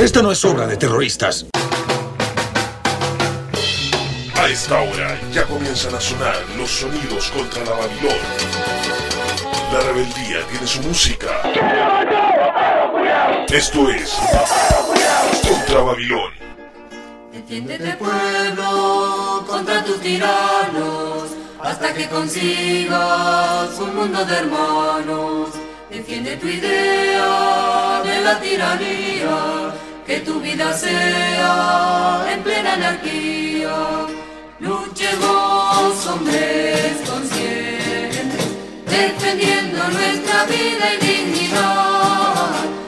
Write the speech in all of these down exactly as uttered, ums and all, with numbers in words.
Esta no es obra de terroristas. A esta hora ya comienzan a sonar los sonidos contra la Babilón. La rebeldía tiene su música. Esto es Contra Babilón. Defiéndete, pueblo, contra tus tiranos, hasta que consigas un mundo de hermanos. Defiende tu idea de la tiranía, que tu vida sea en plena anarquía. Luchemos, hombres conscientes, defendiendo nuestra vida y dignidad.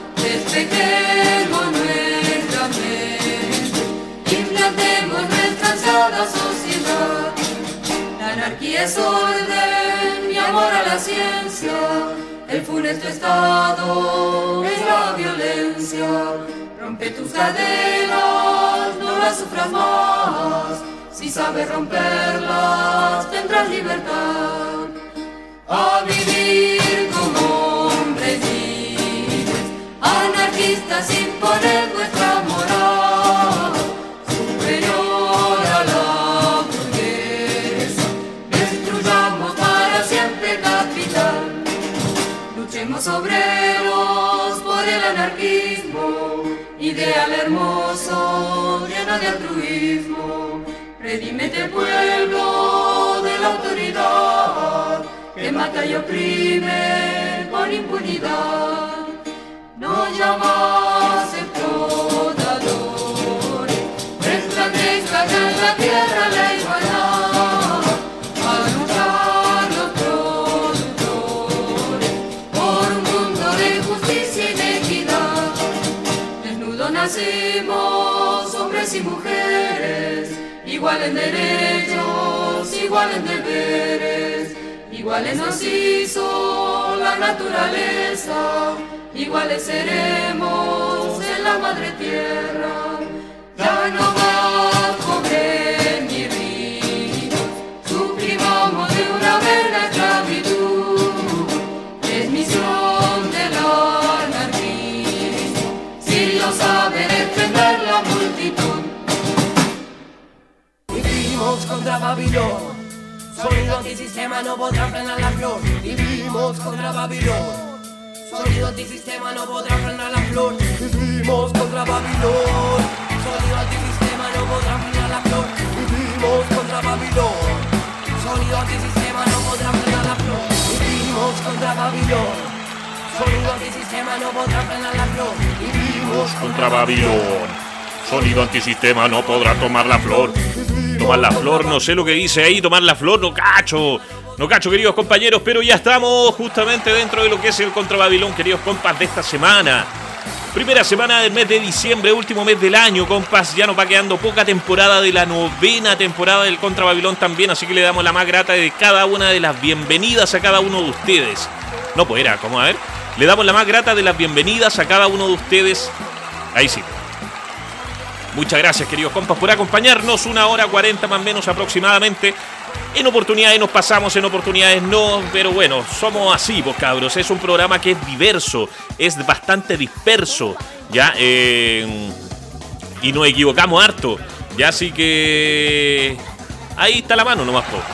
Despejemos nuestra mente, implantemos nuestra ansiada sociedad. La anarquía es orden y amor a la ciencia. El funesto estado es la violencia. Rompe tus cadenas, no las sufras más. Si sabes romperlas, tendrás libertad. A vivir como hombres libres, anarquistas, imponer nuestra moral, superior a la burguesa. Destruyamos para siempre capital. Luchemos obreros por el anarquismo, ideal hermoso, lleno de altruismo. Redímete, pueblo, de la autoridad que mata y oprime con impunidad. No llamas explotadores, resplandezca en la tierra la igualdad. A luchar los productores por un mundo de justicia y de equidad. Desnudos nacimos, hombres y mujeres, igual en derechos, igual en deberes. Iguales nos hizo la naturaleza, iguales seremos en la madre tierra. Ya no más pobre ni rico, suprimamos de una vez la esclavitud. Es misión del anarquismo, si lo sabe defender la multitud. Vivimos contra Babilón, sonido antisistema no podrá frenar la flor. Vivimos contra Babilón, sonido antisistema no podrá frenar la flor. Vivimos contra Babilón, sonido antisistema no podrá frenar la flor. Vivimos contra Babilón, sonido antisistema no podrá frenar la flor. Vivimos contra Babilón, sonido antisistema no podrá frenar la flor. Vivimos Contra Babilón, sonido antisistema no podrá tomar la flor. Tomar la flor, no sé lo que dice ahí, tomar la flor, no cacho. No cacho, queridos compañeros, pero ya estamos justamente dentro de lo que es el Contra Babilón, queridos compas, de esta semana. Primera semana del mes de diciembre, último mes del año, compas. Ya nos va quedando poca temporada de la novena temporada del Contra Babilón también, así que le damos la más grata de cada una de las bienvenidas a cada uno de ustedes. No, pues era, ¿cómo? A ver. Le damos la más grata de las bienvenidas a cada uno de ustedes. Ahí sí. Muchas gracias, queridos compas, por acompañarnos. Una hora cuarenta más o menos aproximadamente. En oportunidades nos pasamos, en oportunidades no. Pero bueno, somos así, pues cabros. Es un programa que es diverso, es bastante disperso, ¿ya? Eh, y nos equivocamos harto, ¿ya? Así que ahí está la mano nomás, po.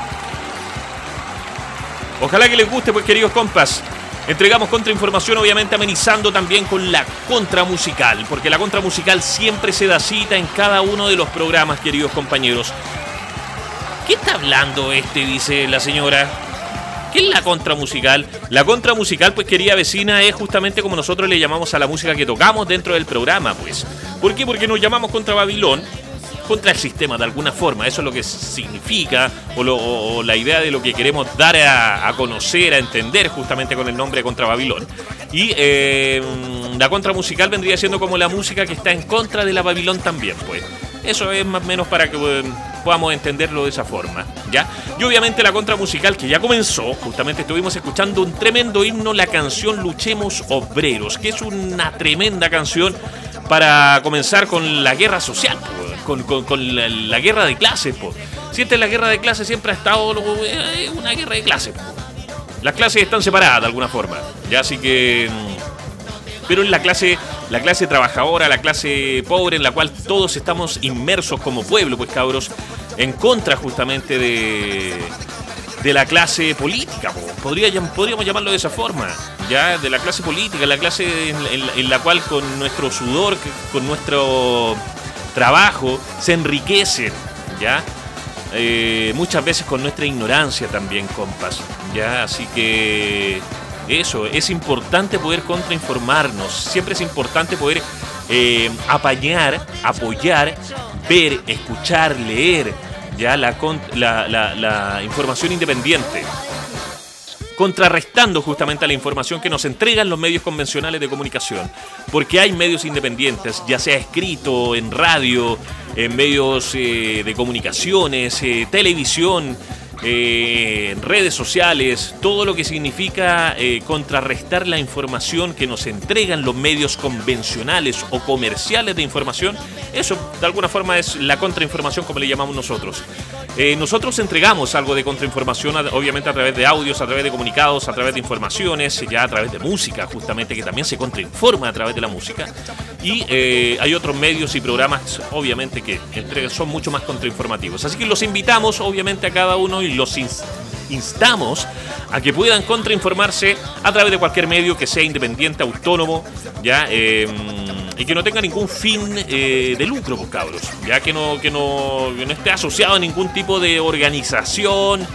Ojalá que les guste, pues, queridos compas. Entregamos contrainformación, obviamente amenizando también con la contra musical, porque la contra musical siempre se da cita en cada uno de los programas, queridos compañeros. ¿Qué está hablando este?, dice la señora. ¿Qué es la contra musical? La contra musical, pues, querida vecina, es justamente como nosotros le llamamos a la música que tocamos dentro del programa, pues. ¿Por qué? Porque nos llamamos Contra Babilón, contra el sistema de alguna forma. Eso es lo que significa o, lo, o, o la idea de lo que queremos dar a, a conocer, a entender justamente con el nombre de Contra Babilón. Y eh, la contra musical vendría siendo como la música que está en contra de la Babilón también, pues. Eso es más o menos para que eh, podamos entenderlo de esa forma, ¿ya? Y obviamente la contra musical que ya comenzó, justamente estuvimos escuchando un tremendo himno, la canción Luchemos Obreros, que es una tremenda canción para comenzar con la guerra social, pues. Con, con, con la, la guerra de clases, po. Siente, la guerra de clases siempre ha estado eh, una guerra de clases, po. Las clases están separadas de alguna forma, ya, así que... Pero en la clase la clase trabajadora, la clase pobre, en la cual todos estamos inmersos como pueblo, pues cabros, en contra justamente de, de la clase política, podría, podríamos llamarlo de esa forma, ya, de la clase política, la clase en, en, en la cual con nuestro sudor, con nuestro trabajo, se enriquecen, ya. Eh, muchas veces con nuestra ignorancia también, compas, ya, así que eso, es importante poder contrainformarnos, siempre es importante poder eh, apañar, apoyar, ver, escuchar, leer, ya, la, la, la, la información independiente, contrarrestando justamente a la información que nos entregan los medios convencionales de comunicación, porque hay medios independientes, ya sea escrito, en radio, en medios eh, de comunicaciones, eh, televisión, eh, redes sociales, todo lo que significa eh, contrarrestar la información que nos entregan los medios convencionales o comerciales de información. Eso de alguna forma es la contrainformación, como le llamamos nosotros. Eh, nosotros entregamos algo de contrainformación, obviamente a través de audios, a través de comunicados, a través de informaciones, ya a través de música, justamente, que también se contrainforma a través de la música. Y eh, hay otros medios y programas, obviamente, que entregan, son mucho más contrainformativos. Así que los invitamos, obviamente, a cada uno y los instamos a que puedan contrainformarse a través de cualquier medio que sea independiente, autónomo, ya, eh, y que no tenga ningún fin eh, de lucro, pues cabros, ya que no, que no, que no esté asociado a ningún tipo de organización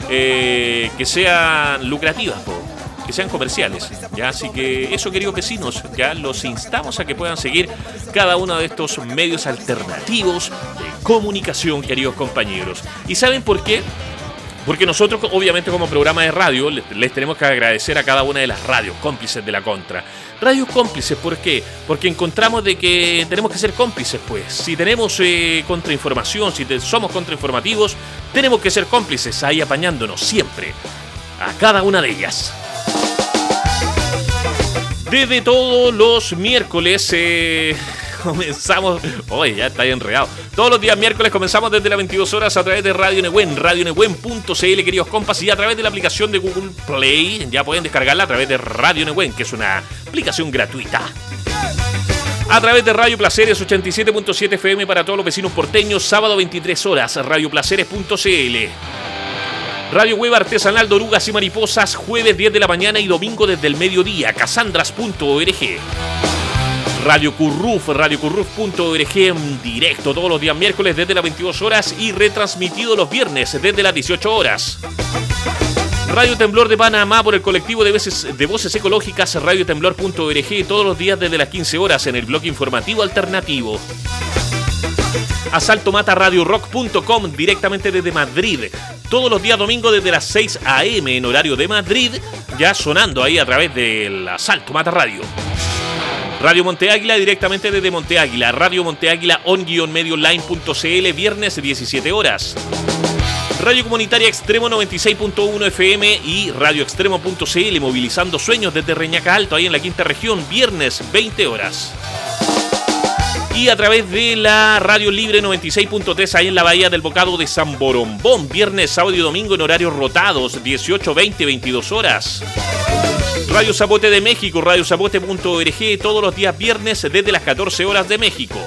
eh, que sea lucrativa, pues, que sean comerciales, ya. Así que eso, queridos vecinos, ya los instamos a que puedan seguir cada uno de estos medios alternativos de comunicación, queridos compañeros. ¿Y saben por qué? Porque nosotros, obviamente, como programa de radio, les, les tenemos que agradecer a cada una de las radios cómplices de la Contra. Radios cómplices, ¿por qué? Porque encontramos de que tenemos que ser cómplices, pues. Si tenemos eh, contrainformación, si te, somos contrainformativos, tenemos que ser cómplices, ahí apañándonos siempre a cada una de ellas. Desde todos los miércoles eh, comenzamos... Oye, ya está ahí enredado. Todos los días miércoles comenzamos desde las veintidós horas a través de Radio Nehuen, radio nehuen punto c l, queridos compas, y a través de la aplicación de Google Play. Ya pueden descargarla a través de Radio Nehuen, que es una aplicación gratuita. A través de Radio Placeres ochenta y siete punto siete F M para todos los vecinos porteños, sábado veintitrés horas, radio placeres punto c l. Radio Web Artesanal de Orugas y Mariposas, jueves diez de la mañana y domingo desde el mediodía, casandras punto org. Radio Curruf, radio curruf punto org en directo todos los días miércoles desde las veintidós horas y retransmitido los viernes desde las dieciocho horas. Radio Temblor de Panamá por el colectivo de voces, de voces ecológicas, radio temblor punto org todos los días desde las quince horas en el bloque informativo alternativo. Asalto Mata Radio Rock punto com directamente desde Madrid, todos los días domingo desde las seis a eme en horario de Madrid, ya sonando ahí a través del Asalto Mata Radio. Radio Monte Águila directamente desde Monte Águila, Radio Monte Águila on guion medio online punto c l, viernes diecisiete horas. Radio Comunitaria Extremo noventa y seis punto uno F M y Radio Extremo punto c l, movilizando sueños desde Reñaca Alto, ahí en la quinta región, viernes veinte horas. Y a través de la Radio Libre noventa y seis punto tres, ahí en la Bahía del Bocado de San Borombón, viernes, sábado y domingo en horarios rotados, dieciocho, veinte, veintidós horas. Radio Zapote de México, radio zapote punto org, todos los días viernes desde las catorce horas de México.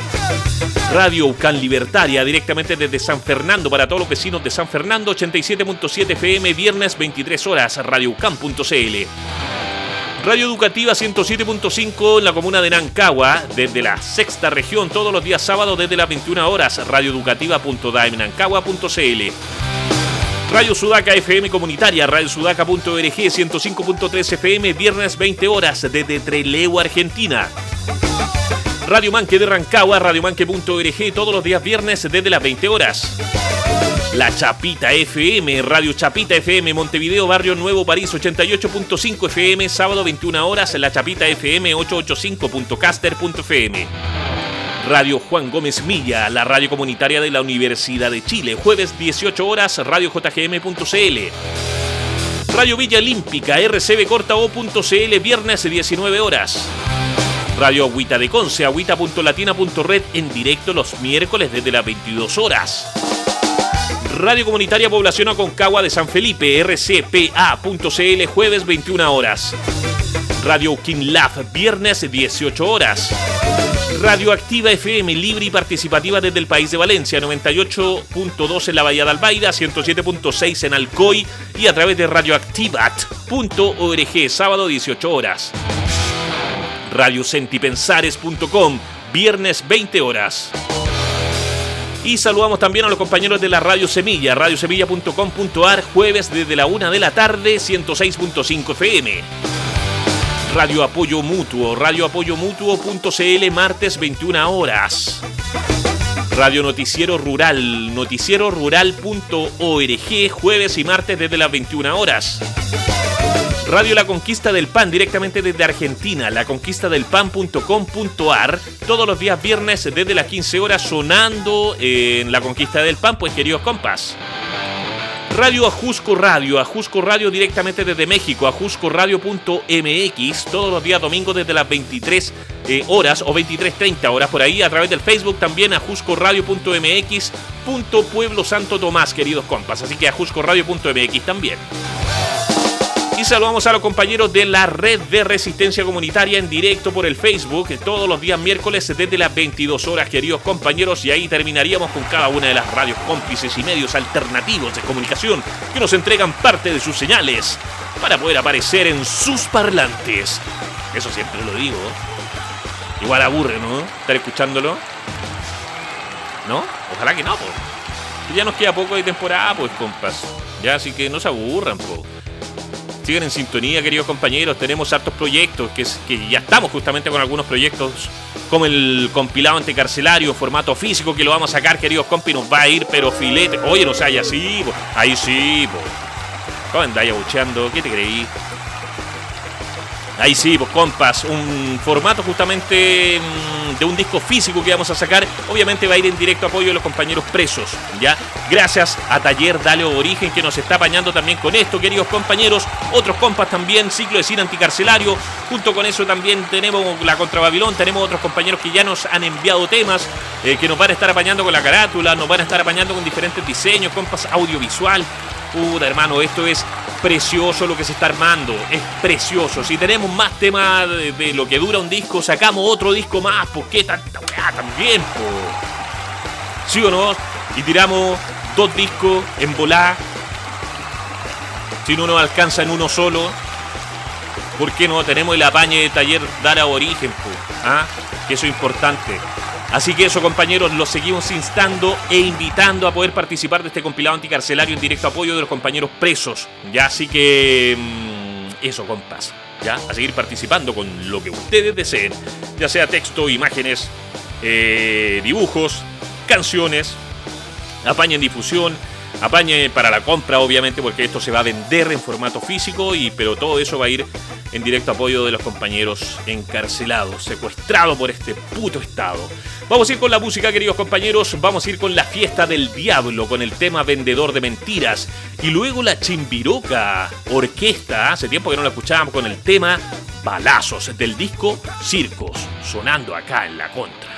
Radio Ucán Libertaria, directamente desde San Fernando, para todos los vecinos de San Fernando, ochenta y siete punto siete F M, viernes veintitrés horas, radio ucán punto c l. Radio Educativa ciento siete punto cinco en la comuna de Nancagua, desde la sexta región, todos los días sábados desde las veintiuna horas, radio educativa punto daim nancagua punto c l. Radio Sudaca F M Comunitaria, radio sudaca punto org, ciento cinco punto tres F M, viernes veinte horas, desde Trelew, Argentina. Radio Manque de Rancagua, radio manque punto org, todos los días viernes desde las veinte horas. La Chapita F M, radio Chapita F M, Montevideo, Barrio Nuevo, París, ochenta y ocho punto cinco F M, sábado veintiuna horas, La Chapita F M, ochocientos ochenta y cinco punto caster punto f m. Radio Juan Gómez Milla, la radio comunitaria de la Universidad de Chile, jueves dieciocho horas, radio j g m punto c l. Radio Villa Olímpica, r c b corta o punto c l, viernes diecinueve horas. Radio Agüita de Conce, agüita punto latina punto red, en directo los miércoles desde las veintidós horas. Radio Comunitaria Población Aconcagua de San Felipe, r c p a punto c l, jueves veintiuna horas. Radio King Love, viernes dieciocho horas. Radioactiva F M, libre y participativa desde el país de Valencia, noventa y ocho punto dos en la Bahía de Albaida, ciento siete punto seis en Alcoy y a través de radioactivat punto org, sábado dieciocho horas. Radio Sentipensares punto com, viernes veinte horas. Y saludamos también a los compañeros de la Radio Semilla, radio semilla punto com punto a r, jueves desde la una de la tarde, ciento seis punto cinco F M. Radio Apoyo Mutuo, radio apoyo mutuo punto c l, martes veintiuna horas. Radio Noticiero Rural, noticiero rural punto org, jueves y martes desde las veintiuna horas. Radio La Conquista del Pan, directamente desde Argentina, la conquista del pan punto com punto a r, todos los días viernes desde las quince horas sonando en La Conquista del Pan, pues queridos compas. Radio Ajusco Radio, Ajusco Radio directamente desde México, ajusco radio punto m x, todos los días domingos desde las veintitrés horas o veintitrés treinta horas por ahí, a través del Facebook también, ajusco radio punto m x punto Pueblo Santo Tomás, queridos compas, así que ajusco radio punto m x también. Y saludamos a los compañeros de la Red de Resistencia Comunitaria en directo por el Facebook, todos los días miércoles desde las veintidós horas, queridos compañeros, y ahí terminaríamos con cada una de las radios cómplices y medios alternativos de comunicación que nos entregan parte de sus señales para poder aparecer en sus parlantes. Eso siempre lo digo. Igual aburre, ¿no? Estar escuchándolo. ¿No? Ojalá que no, pues. Ya nos queda poco de temporada, pues, compas. Ya, así que no se aburran, pues. Sigan en sintonía, queridos compañeros. Tenemos hartos proyectos, que, es, que ya estamos justamente con algunos proyectos, como el compilado anticarcelario, formato físico, que lo vamos a sacar, queridos compi, nos va a ir, pero filete. Oye, no sé, ahí así, po. Ahí sí, po. ¿Cómo andáis abucheando? ¿Qué te creí? Ahí sí, pues compas, un formato justamente mmm, de un disco físico que vamos a sacar. Obviamente va a ir en directo apoyo de los compañeros presos, ¿ya? Gracias a Taller Dale Origen, que nos está apañando también con esto, queridos compañeros. Otros compas también, ciclo de cine anticarcelario. Junto con eso también tenemos la Contra Babilón, tenemos otros compañeros que ya nos han enviado temas, eh, que nos van a estar apañando con la carátula, nos van a estar apañando con diferentes diseños, compas, audiovisual. Puta, hermano, esto es precioso lo que se está armando, es precioso. Si tenemos más temas de, de lo que dura un disco, sacamos otro disco más, ¿por qué tanta weá también, po? ¿Sí o no? Y tiramos dos discos en volá. Si no nos alcanza en uno solo, ¿por qué no? Tenemos el apañe de Taller Dar a Origen, po. ¿Ah? Que eso es importante. Así que eso, compañeros, los seguimos instando e invitando a poder participar de este compilado anticarcelario en directo apoyo de los compañeros presos. Ya, así que mmm, eso, compas, ya, a seguir participando con lo que ustedes deseen, ya sea texto, imágenes, eh, dibujos, canciones, apañen difusión, apañen para la compra, obviamente, porque esto se va a vender en formato físico, y pero todo eso va a ir en directo apoyo de los compañeros encarcelados, secuestrados por este puto Estado. Vamos a ir con la música, queridos compañeros. Vamos a ir con La Fiesta del Diablo, con el tema Vendedor de Mentiras. Y luego la Chimbiroca Orquesta, hace tiempo que no la escuchábamos, con el tema Balazos, del disco Circos, sonando acá en La Contra.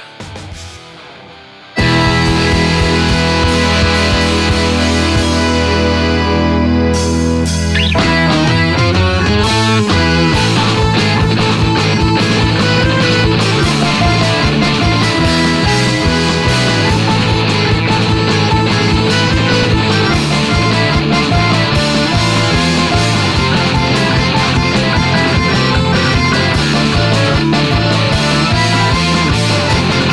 We'll be right back.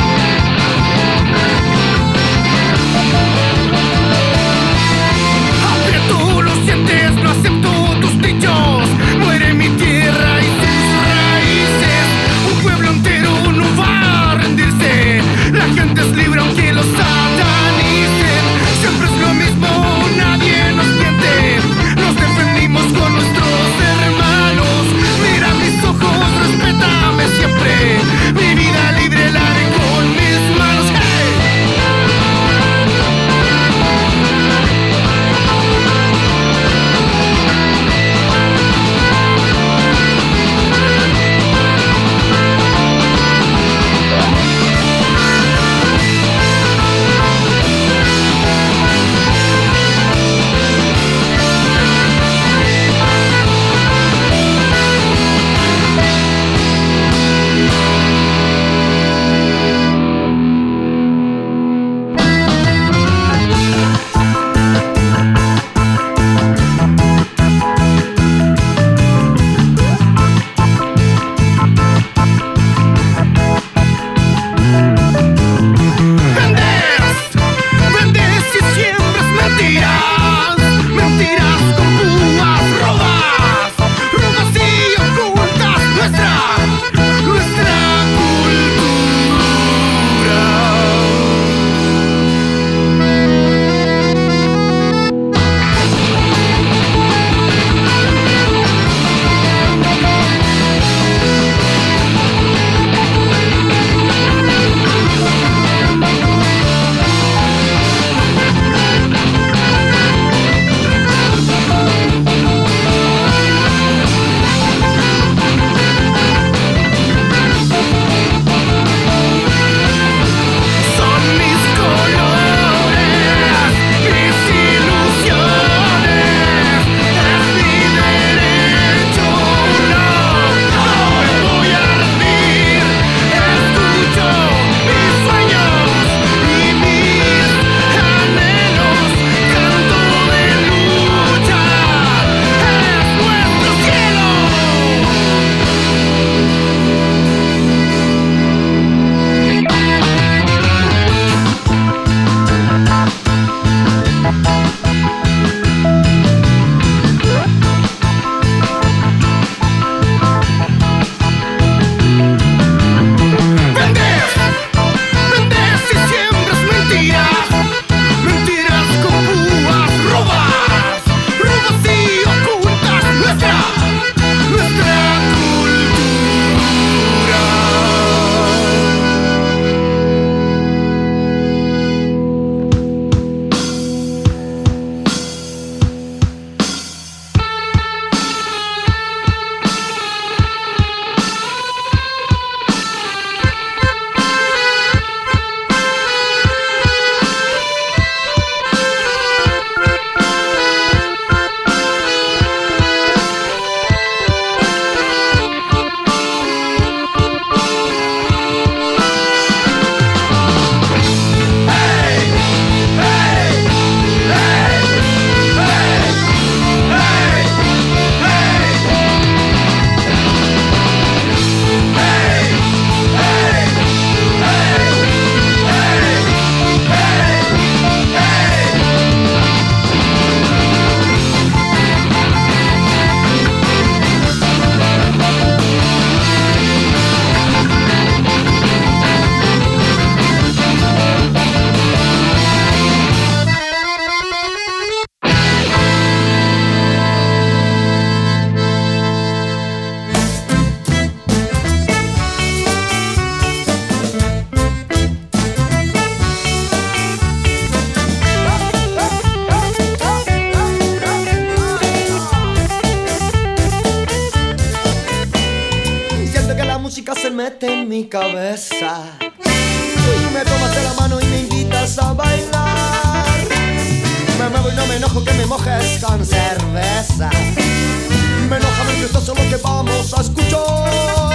mi cabeza. Me tomas de la mano y me invitas a bailar. Me muevo y no me enojo que me mojes con cerveza. Me enoja ver que esto es lo que vamos a escuchar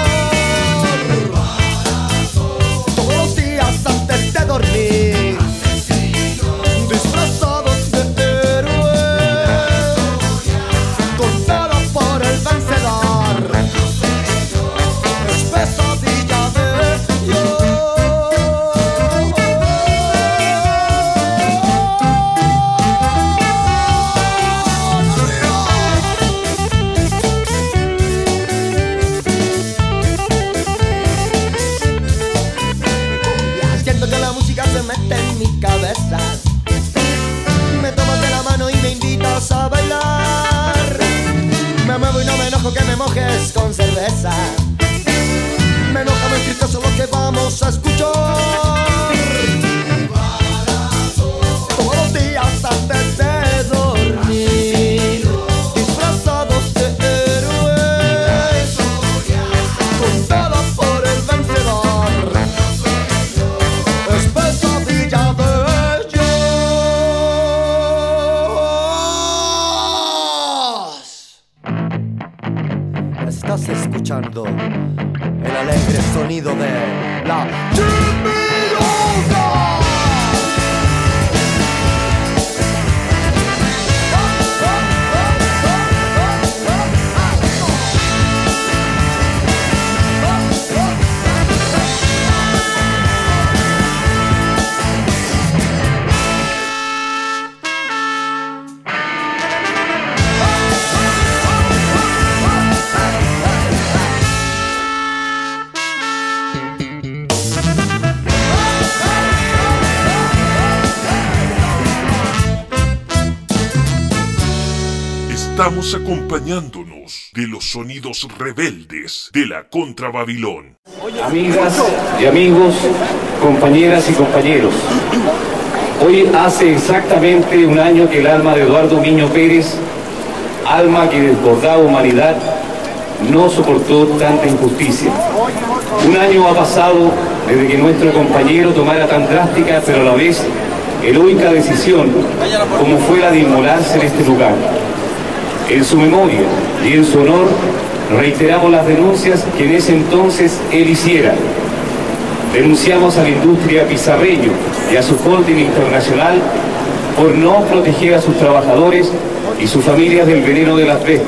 todos los días antes de dormir. Disfrazados de héroes, contados por el vencedor. Es pesadilla de Dios. Me tomas de la mano y me invitas a bailar. Me muevo y no me enojo que me mojes con cerveza. Me enoja mentir que eso es lo que vamos a escuchar todos los días antes de dormir. Disfrazados de héroes, contados por el vencedor. Es pesadilla de Estás escuchando el alegre sonido de la Chimironga. Estamos acompañándonos de los sonidos rebeldes de la Contra Babilón. Amigas y amigos, compañeras y compañeros, hoy hace exactamente un año que el alma de Eduardo Miño Pérez, alma que desbordaba humanidad, no soportó tanta injusticia. Un año ha pasado desde que nuestro compañero tomara tan drástica, pero a la vez heroica decisión como fue la de inmolarse en este lugar. En su memoria y en su honor reiteramos las denuncias que en ese entonces él hiciera. Denunciamos a la industria Pizarreño y a su holding internacional por no proteger a sus trabajadores y sus familias del veneno del asbesto.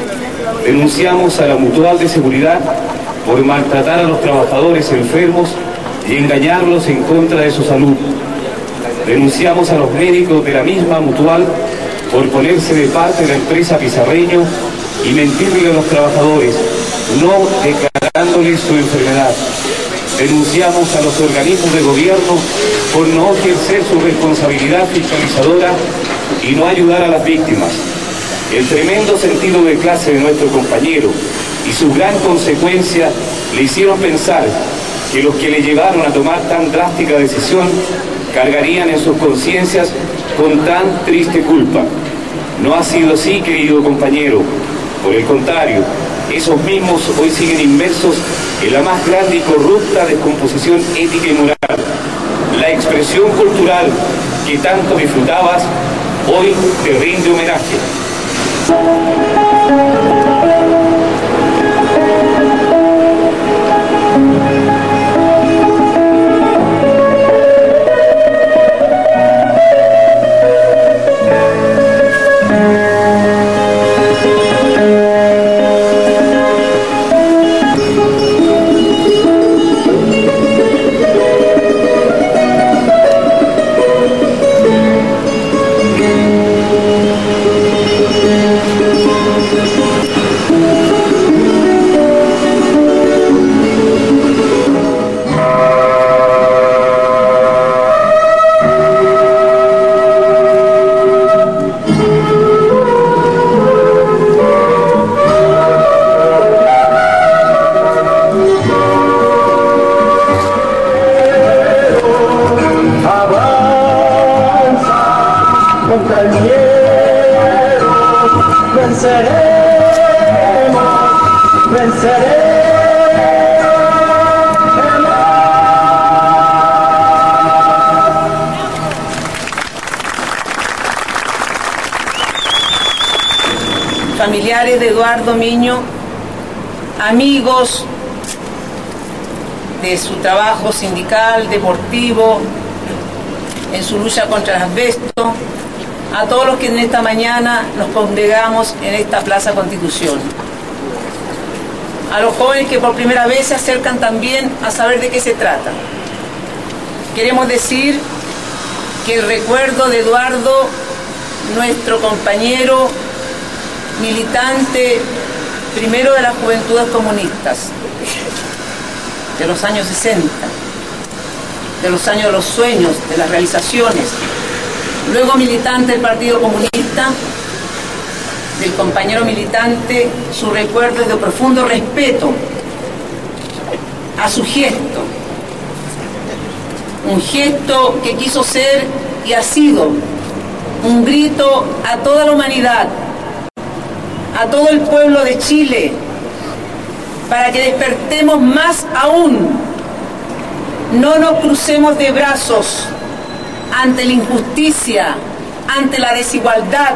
Denunciamos a la Mutual de Seguridad por maltratar a los trabajadores enfermos y engañarlos en contra de su salud. Denunciamos a los médicos de la misma Mutual por ponerse de parte de la empresa Pizarreño y mentirle a los trabajadores, no declarándoles su enfermedad. Denunciamos a los organismos de gobierno por no ejercer su responsabilidad fiscalizadora y no ayudar a las víctimas. El tremendo sentido de clase de nuestro compañero y su gran consecuencia le hicieron pensar que los que le llevaron a tomar tan drástica decisión cargarían en sus conciencias con tan triste culpa. No ha sido así, querido compañero. Por el contrario, esos mismos hoy siguen inmersos en la más grande y corrupta descomposición ética y moral. La expresión cultural que tanto disfrutabas hoy te rinde homenaje. Venceremos, venceremos. Eduardo Miño, amigos de su trabajo sindical, deportivo, en su lucha contra el asbesto, a todos los que en esta mañana nos congregamos en esta Plaza Constitución, a los jóvenes que por primera vez se acercan también a saber de qué se trata. Queremos decir que el recuerdo de Eduardo, nuestro compañero militante, primero de las Juventudes Comunistas, de los años sesenta, de los años de los sueños, de las realizaciones, luego militante del Partido Comunista, del compañero militante, su recuerdo es de profundo respeto a su gesto, un gesto que quiso ser y ha sido un grito a toda la humanidad, a todo el pueblo de Chile, para que despertemos más aún, no nos crucemos de brazos ante la injusticia, ante la desigualdad,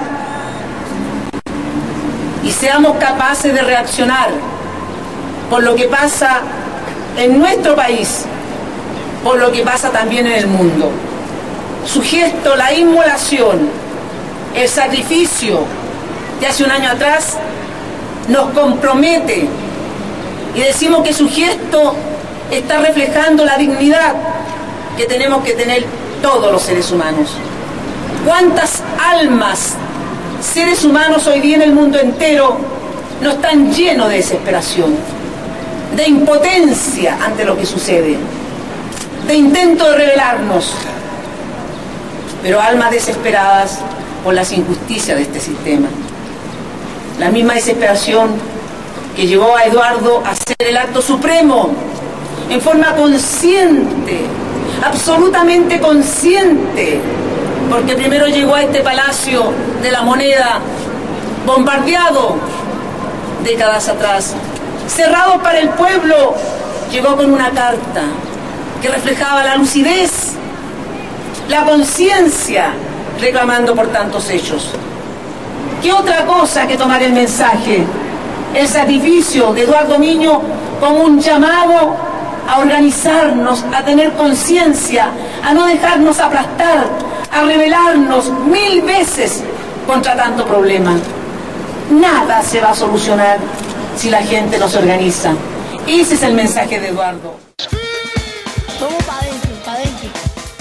y seamos capaces de reaccionar por lo que pasa en nuestro país, por lo que pasa también en el mundo. Su gesto, la inmolación, el sacrificio de hace un año atrás, nos compromete, y decimos que su gesto está reflejando la dignidad que tenemos que tener todos los seres humanos. ¿Cuántas almas, seres humanos hoy día en el mundo entero, no están llenos de desesperación, de impotencia ante lo que sucede, de intento de rebelarnos, pero almas desesperadas por las injusticias de este sistema? La misma desesperación que llevó a Eduardo a hacer el acto supremo en forma consciente, absolutamente consciente, porque primero llegó a este Palacio de la Moneda bombardeado décadas atrás, cerrado para el pueblo, llegó con una carta que reflejaba la lucidez, la conciencia, reclamando por tantos hechos. ¿Qué otra cosa que tomar el mensaje, el sacrificio de Eduardo Miño como un llamado a organizarnos, a tener conciencia, a no dejarnos aplastar, a rebelarnos mil veces contra tanto problema? Nada se va a solucionar si la gente no se organiza. Ese es el mensaje de Eduardo. Vamos para adentro, para adentro.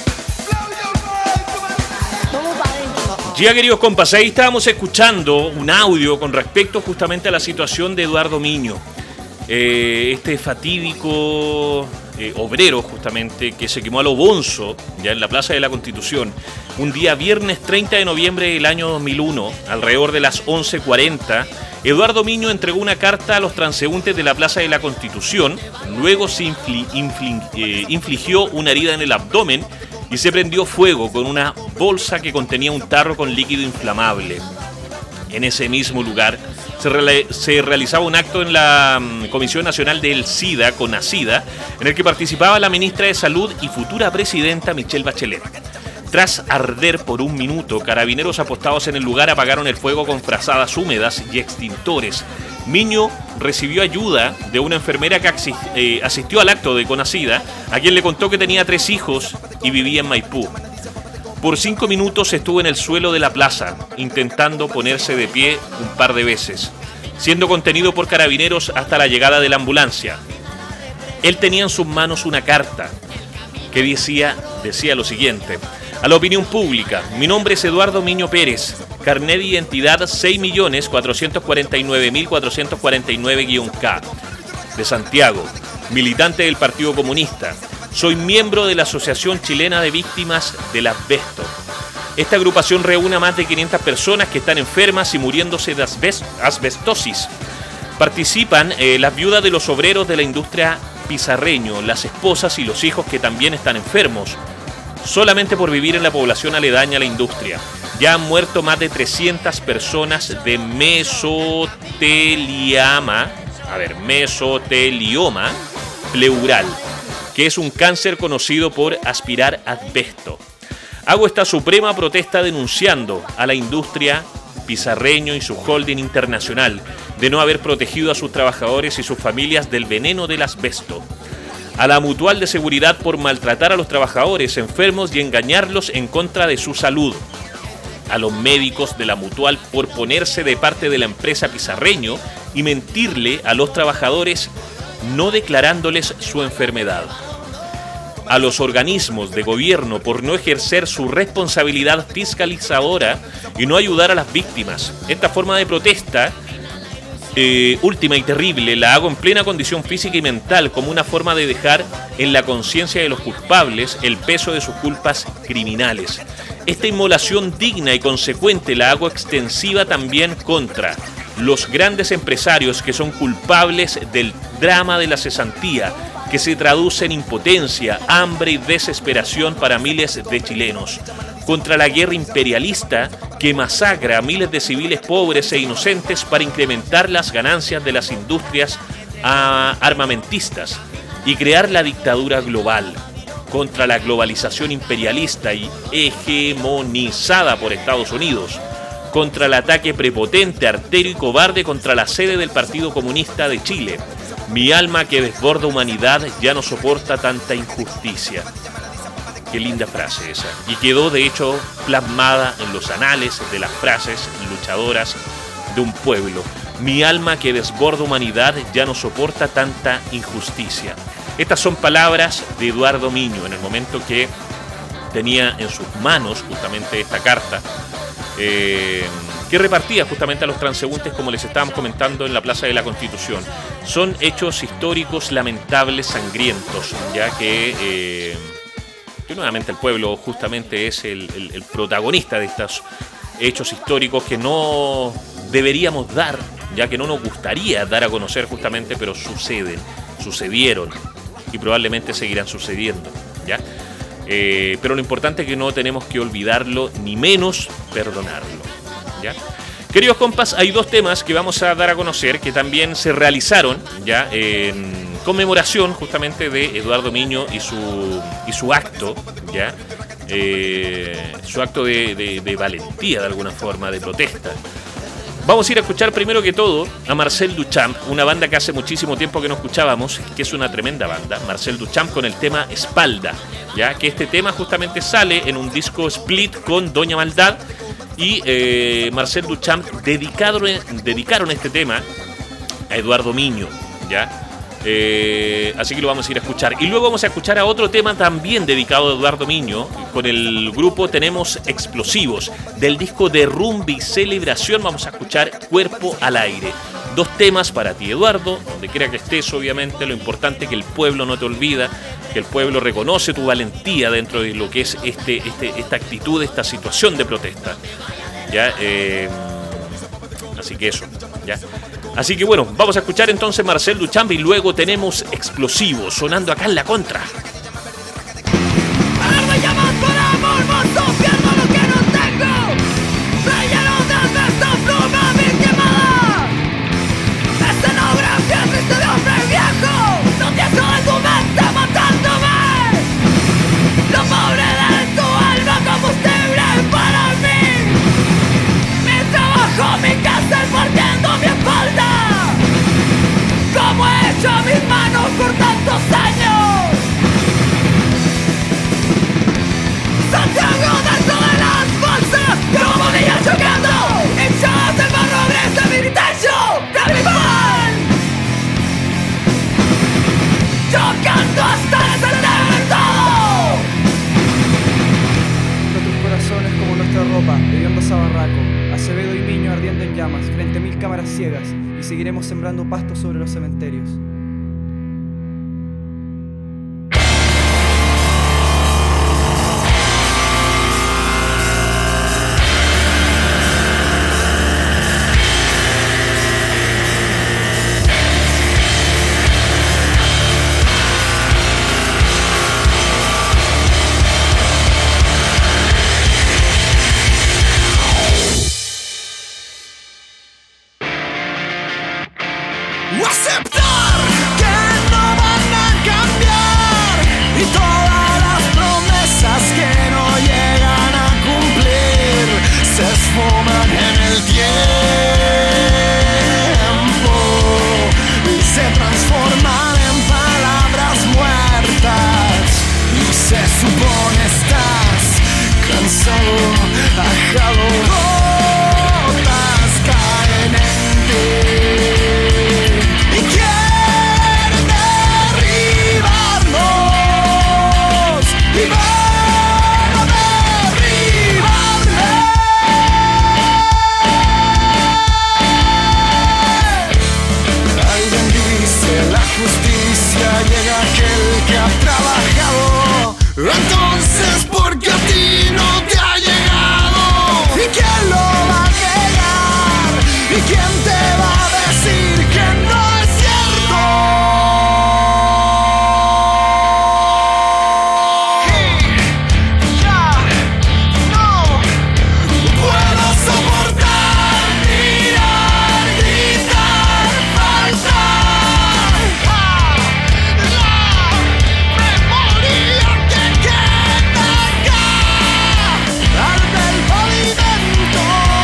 Vamos para adentro. Ya, queridos compas, ahí estábamos escuchando un audio con respecto justamente a la situación de Eduardo Miño. Eh, este fatídico eh, obrero justamente que se quemó a lo bonzo ya en la Plaza de la Constitución un día viernes treinta de noviembre del año dos mil uno, alrededor de las once cuarenta. Eduardo Miño entregó una carta a los transeúntes de la Plaza de la Constitución, luego se infli, infli, eh, infligió una herida en el abdomen y se prendió fuego con una bolsa que contenía un tarro con líquido inflamable. En ese mismo lugar se, re se realizaba un acto en la um, Comisión Nacional del SIDA, CONASIDA, en el que participaba la ministra de Salud y futura presidenta Michelle Bachelet. Tras arder por un minuto, carabineros apostados en el lugar apagaron el fuego con frazadas húmedas y extintores. Miño recibió ayuda de una enfermera que eh, asistió al acto de CONASIDA, a quien le contó que tenía tres hijos y vivía en Maipú. Por cinco minutos estuvo en el suelo de la plaza, intentando ponerse de pie un par de veces, siendo contenido por carabineros hasta la llegada de la ambulancia. Él tenía en sus manos una carta que decía, decía lo siguiente: a la opinión pública, mi nombre es Eduardo Miño Pérez, carnet de identidad seis millones cuatrocientos cuarenta y nueve mil cuatrocientos cuarenta y nueve K, de Santiago, militante del Partido Comunista. Soy miembro de la Asociación Chilena de Víctimas del Asbesto. Esta agrupación reúne a más de quinientas personas que están enfermas y muriéndose de asbest asbestosis. Participan eh, las viudas de los obreros de la industria Pizarreño, las esposas y los hijos que también están enfermos, solamente por vivir en la población aledaña a la industria. Ya han muerto más de trescientas personas de mesotelioma, a ver, mesotelioma pleural, que es un cáncer conocido por aspirar asbesto. Hago esta suprema protesta denunciando a la industria Pizarreño y su holding internacional de no haber protegido a sus trabajadores y sus familias del veneno del asbesto. A la Mutual de Seguridad por maltratar a los trabajadores enfermos y engañarlos en contra de su salud. A los médicos de la Mutual por ponerse de parte de la empresa Pizarreño y mentirle a los trabajadores no declarándoles su enfermedad. A los organismos de gobierno por no ejercer su responsabilidad fiscalizadora y no ayudar a las víctimas. Esta forma de protesta eh, última y terrible la hago en plena condición física y mental como una forma de dejar en la conciencia de los culpables el peso de sus culpas criminales. Esta inmolación digna y consecuente la hago extensiva también contra los grandes empresarios que son culpables del drama de la cesantía, que se traduce en impotencia, hambre y desesperación para miles de chilenos, contra la guerra imperialista que masacra a miles de civiles pobres e inocentes para incrementar las ganancias de las industrias armamentistas y crear la dictadura global, contra la globalización imperialista y hegemonizada por Estados Unidos, contra el ataque prepotente, artero y cobarde contra la sede del Partido Comunista de Chile. Mi alma que desborda humanidad ya no soporta tanta injusticia. Qué linda frase esa. Y quedó de hecho plasmada en los anales de las frases luchadoras de un pueblo. Mi alma que desborda humanidad ya no soporta tanta injusticia. Estas son palabras de Eduardo Miño en el momento que tenía en sus manos justamente esta carta eh, que repartía justamente a los transeúntes, como les estábamos comentando, en la Plaza de la Constitución. Son hechos históricos lamentables, sangrientos, ya que, eh, que nuevamente el pueblo justamente es el, el, el protagonista de estos hechos históricos que no deberíamos dar, ya que no nos gustaría dar a conocer justamente, pero suceden, sucedieron y probablemente seguirán sucediendo, ¿ya? Eh, pero lo importante es que no tenemos que olvidarlo, ni menos perdonarlo, ¿ya? Queridos compas, hay dos temas que vamos a dar a conocer que también se realizaron ya en conmemoración justamente de Eduardo Miño y su y su acto, ya eh, su acto de, de, de valentía, de alguna forma, de protesta. Vamos a ir a escuchar primero que todo a Marcel Duchamp, una banda que hace muchísimo tiempo que no escuchábamos, que es una tremenda banda, Marcel Duchamp, con el tema Espalda, ya que este tema justamente sale en un disco split con Doña Maldad y eh, Marcel Duchamp dedicaron, dedicaron este tema a Eduardo Miño, ya. Eh, así que lo vamos a ir a escuchar. Y luego vamos a escuchar a otro tema también dedicado a Eduardo Miño. Con el grupo Tenemos Explosivos. Del disco de Rumba y Celebración vamos a escuchar Cuerpo al Aire. Dos temas para ti, Eduardo, donde quiera que estés, obviamente. Lo importante es que el pueblo no te olvida, que el pueblo reconoce tu valentía dentro de lo que es este, este, esta actitud, esta situación de protesta, ¿ya? Eh, así que eso, ¿ya? Así que bueno, vamos a escuchar entonces Marcel Duchamp y luego Tenemos Explosivos sonando acá en La Contra. Mis manos por tantos años, Santiago dentro de las bolsas, como niños chocando, hinchadas del barro gris de mi techo, de mi pan, chocando hasta descender todo. Nuestros corazones como nuestra ropa, hediondos a barraco, Acevedo y Miño ardiendo en llamas, frente a mil cámaras ciegas, y seguiremos sembrando pasto sobre los cementerios. Aceptar cansado, ajado, gotas caen en ti y quieren derribarnos y van a derribarme. Alguien dice la justicia llega a aquel que ha trabajado. Entonces, ¿por qué a ti no te ha llegado? ¿Y quién lo va a negar? ¿Y quién te va a decir que no es cierto? Y ya no puedo soportar, mirar, gritar, faltar a la memoria que queda acá al del pavimento.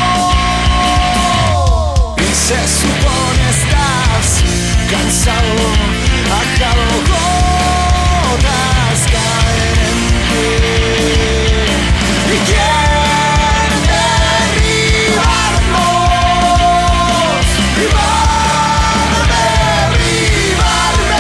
Y se supone estás cansado, ajado, gotas caen en ti y quieren derribarnos y van a derribarme.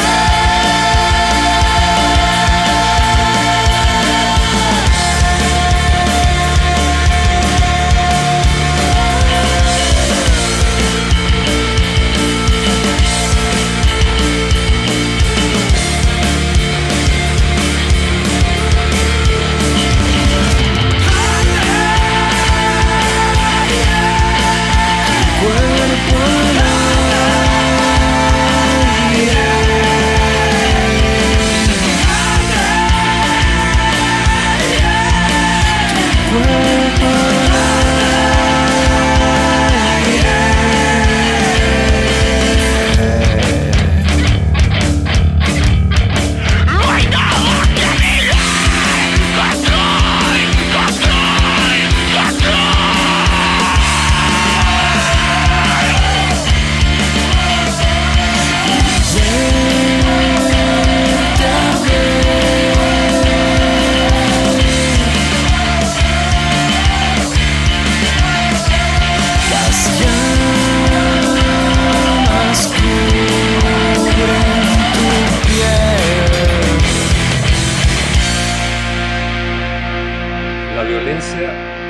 La violencia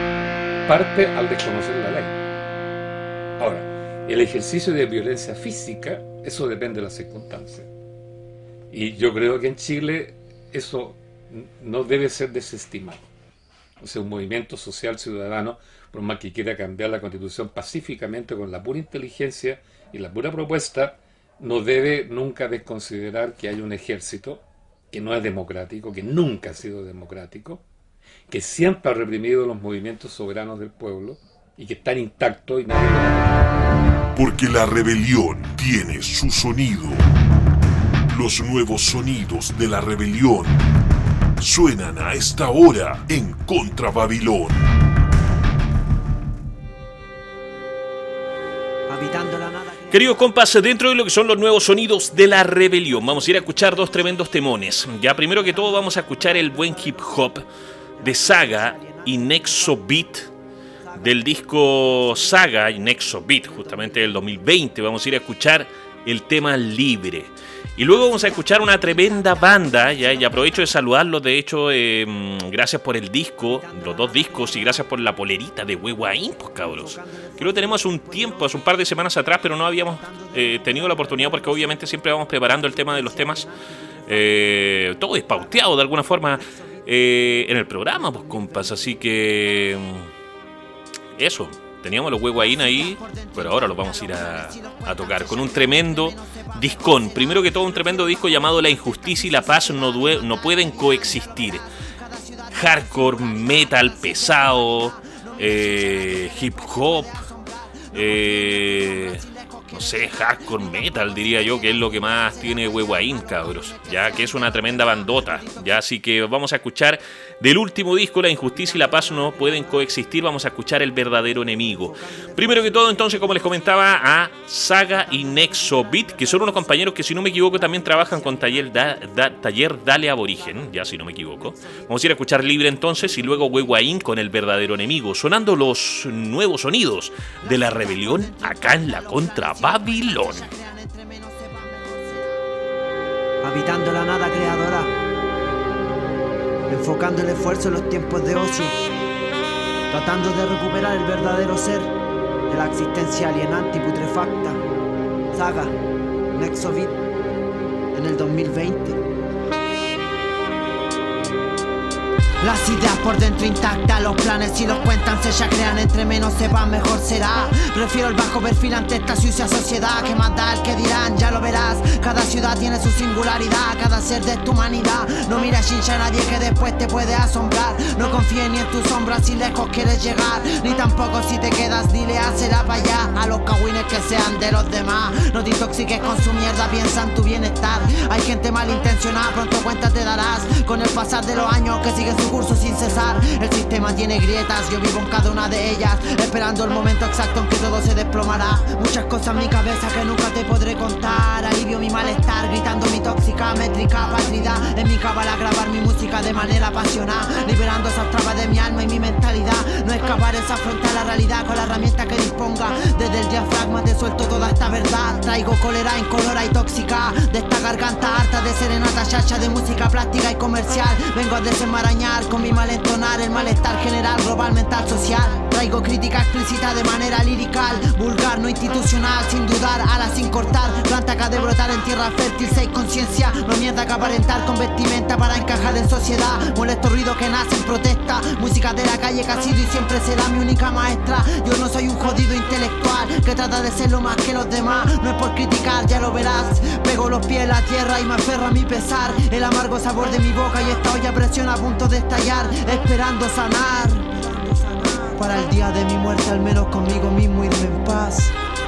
parte al desconocer la ley. Ahora, el ejercicio de violencia física, eso depende de las circunstancias. Y yo creo que en Chile eso no debe ser desestimado. O sea, un movimiento social ciudadano, por más que quiera cambiar la Constitución pacíficamente con la pura inteligencia y la pura propuesta, no debe nunca desconsiderar que hay un ejército que no es democrático, que nunca ha sido democrático, que siempre ha reprimido los movimientos soberanos del pueblo y que están intactos y nadie lo... Porque la rebelión tiene su sonido. Los nuevos sonidos de la rebelión suenan a esta hora en Contra Babilón. Habitando la nada. Queridos compas, dentro de lo que son los nuevos sonidos de la rebelión, vamos a ir a escuchar dos tremendos temones. Ya primero que todo vamos a escuchar el buen hip hop de Saga y Nexo Beat, del disco Saga y Nexo Beat, justamente del dos mil veinte. Vamos a ir a escuchar el tema Libre. Y luego vamos a escuchar una tremenda banda, ya, y aprovecho de saludarlos, de hecho, eh, gracias por el disco, los dos discos, y gracias por la polerita de Huehuaín, pues cabros. Que lo tenemos hace un tiempo, hace un par de semanas atrás, pero no habíamos eh, tenido la oportunidad, porque obviamente siempre vamos preparando el tema de los temas, eh, todo despauteado de alguna forma eh, en el programa, pues compas, así que eso. Teníamos los Huehuaín ahí, pero ahora los vamos a ir a, a tocar con un tremendo discón. Primero que todo, un tremendo disco llamado La Injusticia y la Paz no, due- no pueden coexistir. Hardcore, metal pesado, eh, hip hop, eh, no sé, hardcore metal, diría yo, que es lo que más tiene Huehuaín, cabros, ya que es una tremenda bandota, ya, así que vamos a escuchar del último disco, La injusticia y la paz no pueden coexistir, vamos a escuchar El verdadero enemigo. Primero que todo, entonces, como les comentaba, a Saga y Nexo Beat, que son unos compañeros que, si no me equivoco, también trabajan con Taller, da, da, Taller Dale Aborigen, ya, si no me equivoco. Vamos a ir a escuchar Libre entonces, y luego Huehuaín con El verdadero enemigo, sonando los nuevos sonidos de la rebelión acá en la Contra Babilón. Habitando la nada creadora, enfocando el esfuerzo en los tiempos de ocio, tratando de recuperar el verdadero ser de la existencia alienante y putrefacta. Saga, Nexo Beat, en el dos mil veinte. Las ideas por dentro intactas, los planes si los cuentan se ya crean, entre menos sepan mejor será. Prefiero el bajo perfil ante esta sucia sociedad, que más da el que dirán, ya lo verás. Cada ciudad tiene su singularidad, cada ser de tu humanidad. No mires hincha a nadie que después te puede asombrar. No confíes ni en tus sombras si lejos quieres llegar, ni tampoco si te quedas, dile hacerá para allá. A los cagüines que sean de los demás, no te intoxiques con su mierda, piensa en tu bienestar. Hay gente malintencionada, pronto cuenta te darás. Con el pasar de los años que sigue su curso sin cesar, el sistema tiene grietas, yo vivo en cada una de ellas, esperando el momento exacto en que todo se desplomará. Muchas cosas en mi cabeza que nunca te podré contar, alivio mi malestar, gritando mi tóxica métrica patria. En mi cábala grabar mi música de manera apasionada, liberando esas trabas de mi alma y mi mentalidad. No escapar es afrontar la realidad con la herramienta que disponga. Desde el diafragma te suelto toda esta verdad. Traigo cólera incolora y tóxica de esta garganta harta de serenata chacha, de música plástica y comercial. Vengo a desenmarañar con mi malentonar el malestar general, global, mental, social. Traigo crítica explícita de manera lirical, vulgar, no institucional, sin dudar, ala sin cortar. Planta que ha de brotar en tierra fértil, seis conciencia. No mierda que aparentar con vestimenta para encajar en sociedad. Molesto ruido que nace en protesta, música de la calle que ha sido y siempre será mi única maestra. Yo no soy un jodido intelectual que trata de ser lo más que los demás. No es por criticar, ya lo verás. Pego los pies en la tierra y me aferro a mi pesar. El amargo sabor de mi boca y esta olla a presión a punto de estallar, esperando sanar. Para el día de mi muerte, al menos conmigo mismo irme en paz.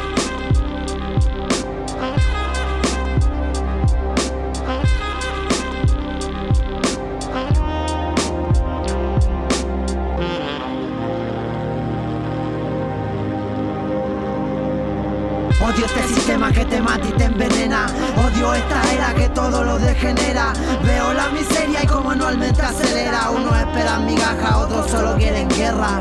Odio este sistema que te mata y te envenena. Odio esta era que todo lo degenera. Veo la miseria y como anualmente acelera. Unos esperan migaja, otros solo quieren guerra.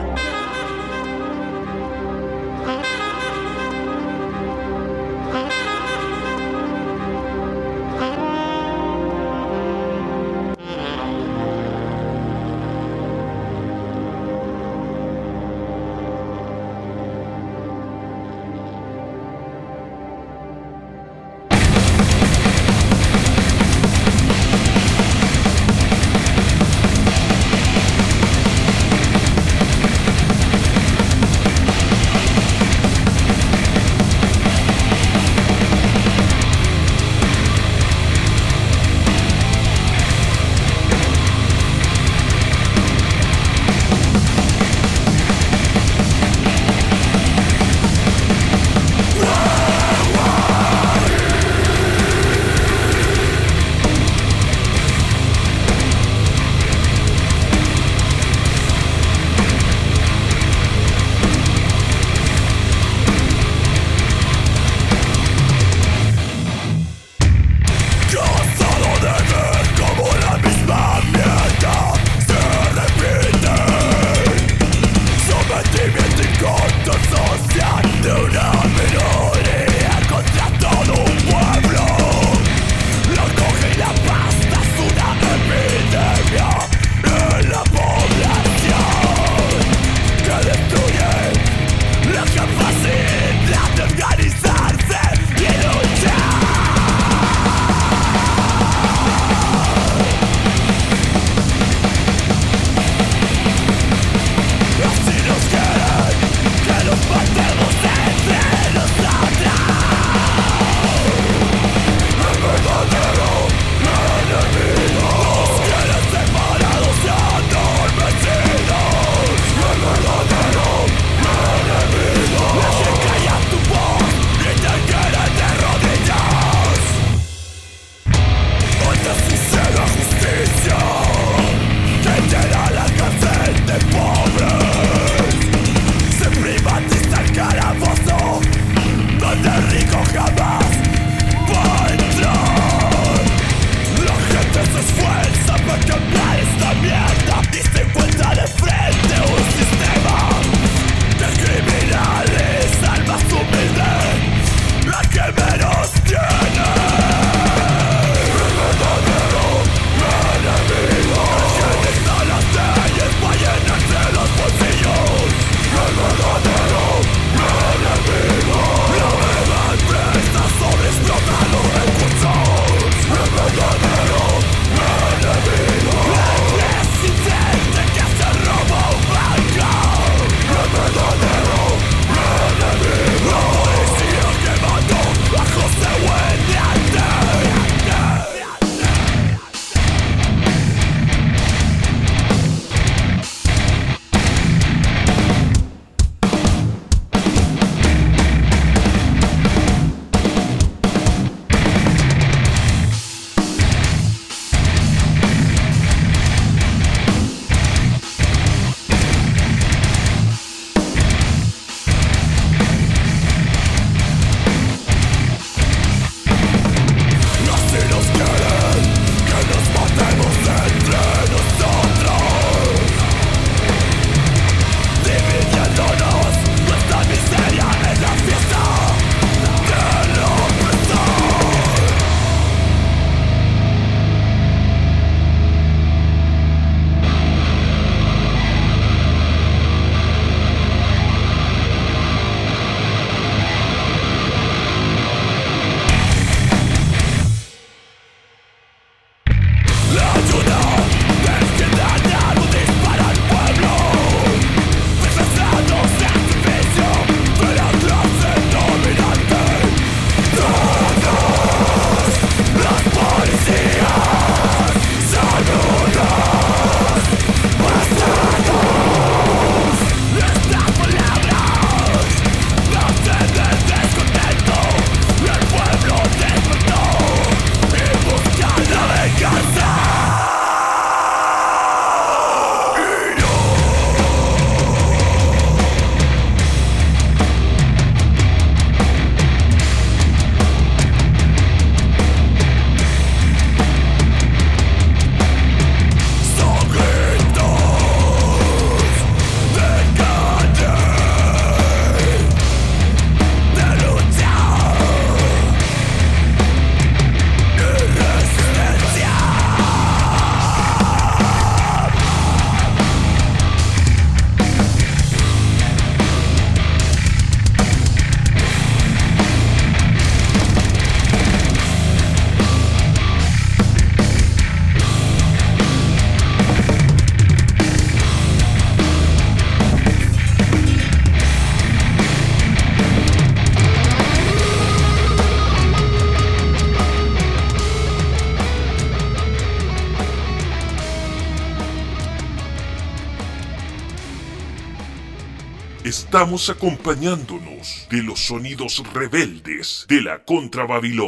Estamos acompañándonos de los sonidos rebeldes de la Contra Babilón.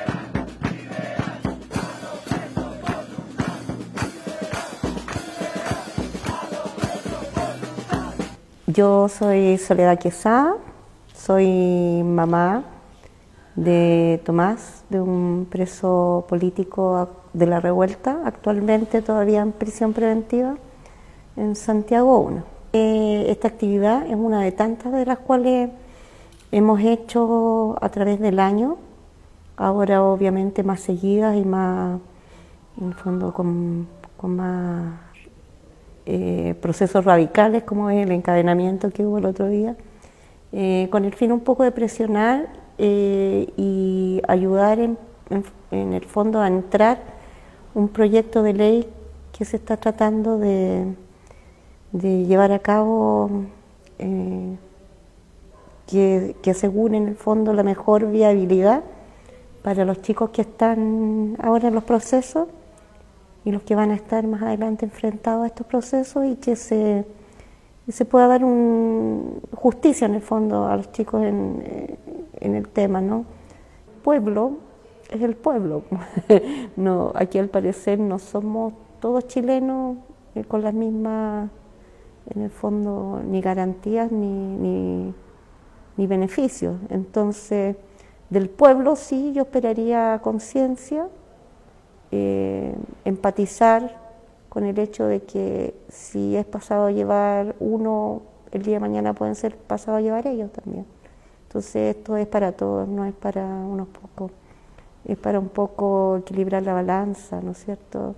Yo soy Soledad Quesada, soy mamá de Tomás, de un preso político de la revuelta, actualmente todavía en prisión preventiva en Santiago uno. Eh, esta actividad es una de tantas de las cuales hemos hecho a través del año, ahora obviamente más seguidas y más, en el fondo, con, con más eh, procesos radicales, como es el encadenamiento que hubo el otro día, eh, con el fin un poco de presionar eh, y ayudar en, en, en el fondo a entrar un proyecto de ley que se está tratando de, de llevar a cabo, eh, que, que asegure en el fondo la mejor viabilidad para los chicos que están ahora en los procesos y los que van a estar más adelante enfrentados a estos procesos, y que se, y se pueda dar un, justicia en el fondo a los chicos en, en el tema, ¿no? Pueblo es el pueblo. No, aquí al parecer no somos todos chilenos eh, con las mismas, en el fondo, ni garantías ni, ni, ni beneficios. Entonces, del pueblo sí yo esperaría conciencia, eh, empatizar con el hecho de que si es pasado a llevar uno, el día de mañana pueden ser pasados a llevar ellos también. Entonces esto es para todos, no es para unos pocos, es para un poco equilibrar la balanza, ¿no es cierto?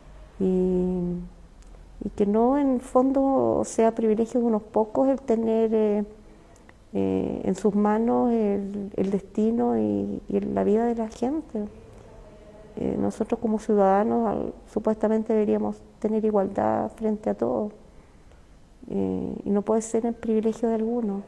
Y, y que no en el fondo sea privilegio de unos pocos el tener eh, eh, en sus manos el, el destino y, y la vida de la gente. Eh, nosotros como ciudadanos al, supuestamente deberíamos tener igualdad frente a todos, eh, y no puede ser el privilegio de algunos.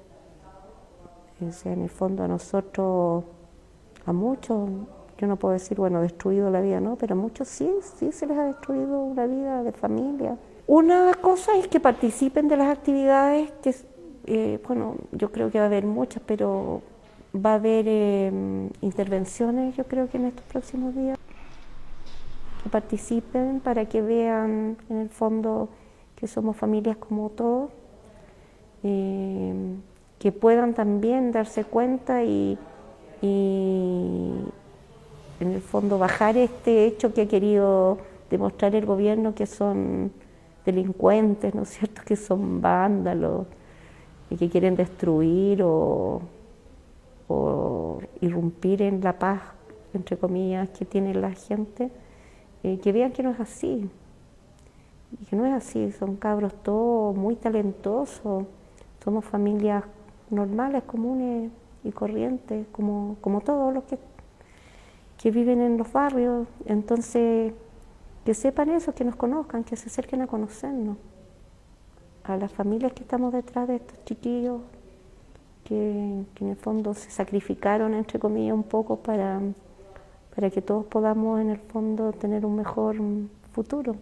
O sea, en el fondo a nosotros, a muchos, yo no puedo decir, bueno, destruido la vida, no, pero a muchos sí, sí se les ha destruido una vida de familia. Una cosa es que participen de las actividades, que, eh, bueno, yo creo que va a haber muchas, pero va a haber eh, intervenciones, yo creo que en estos próximos días, que participen para que vean en el fondo que somos familias como todos, eh, que puedan también darse cuenta y, y en el fondo bajar este hecho que ha querido demostrar el gobierno, que son delincuentes, ¿no es cierto?, que son vándalos y que quieren destruir o o irrumpir en la paz, entre comillas, que tiene la gente, eh, que vean que no es así, y que no es así, son cabros todos muy talentosos, somos familias normales, comunes y corrientes, como, como todos los que, que viven en los barrios. Entonces, que sepan eso, que nos conozcan, que se acerquen a conocernos, a las familias que estamos detrás de estos chiquillos, Que, que en el fondo se sacrificaron, entre comillas, un poco para, para que todos podamos en el fondo tener un mejor futuro.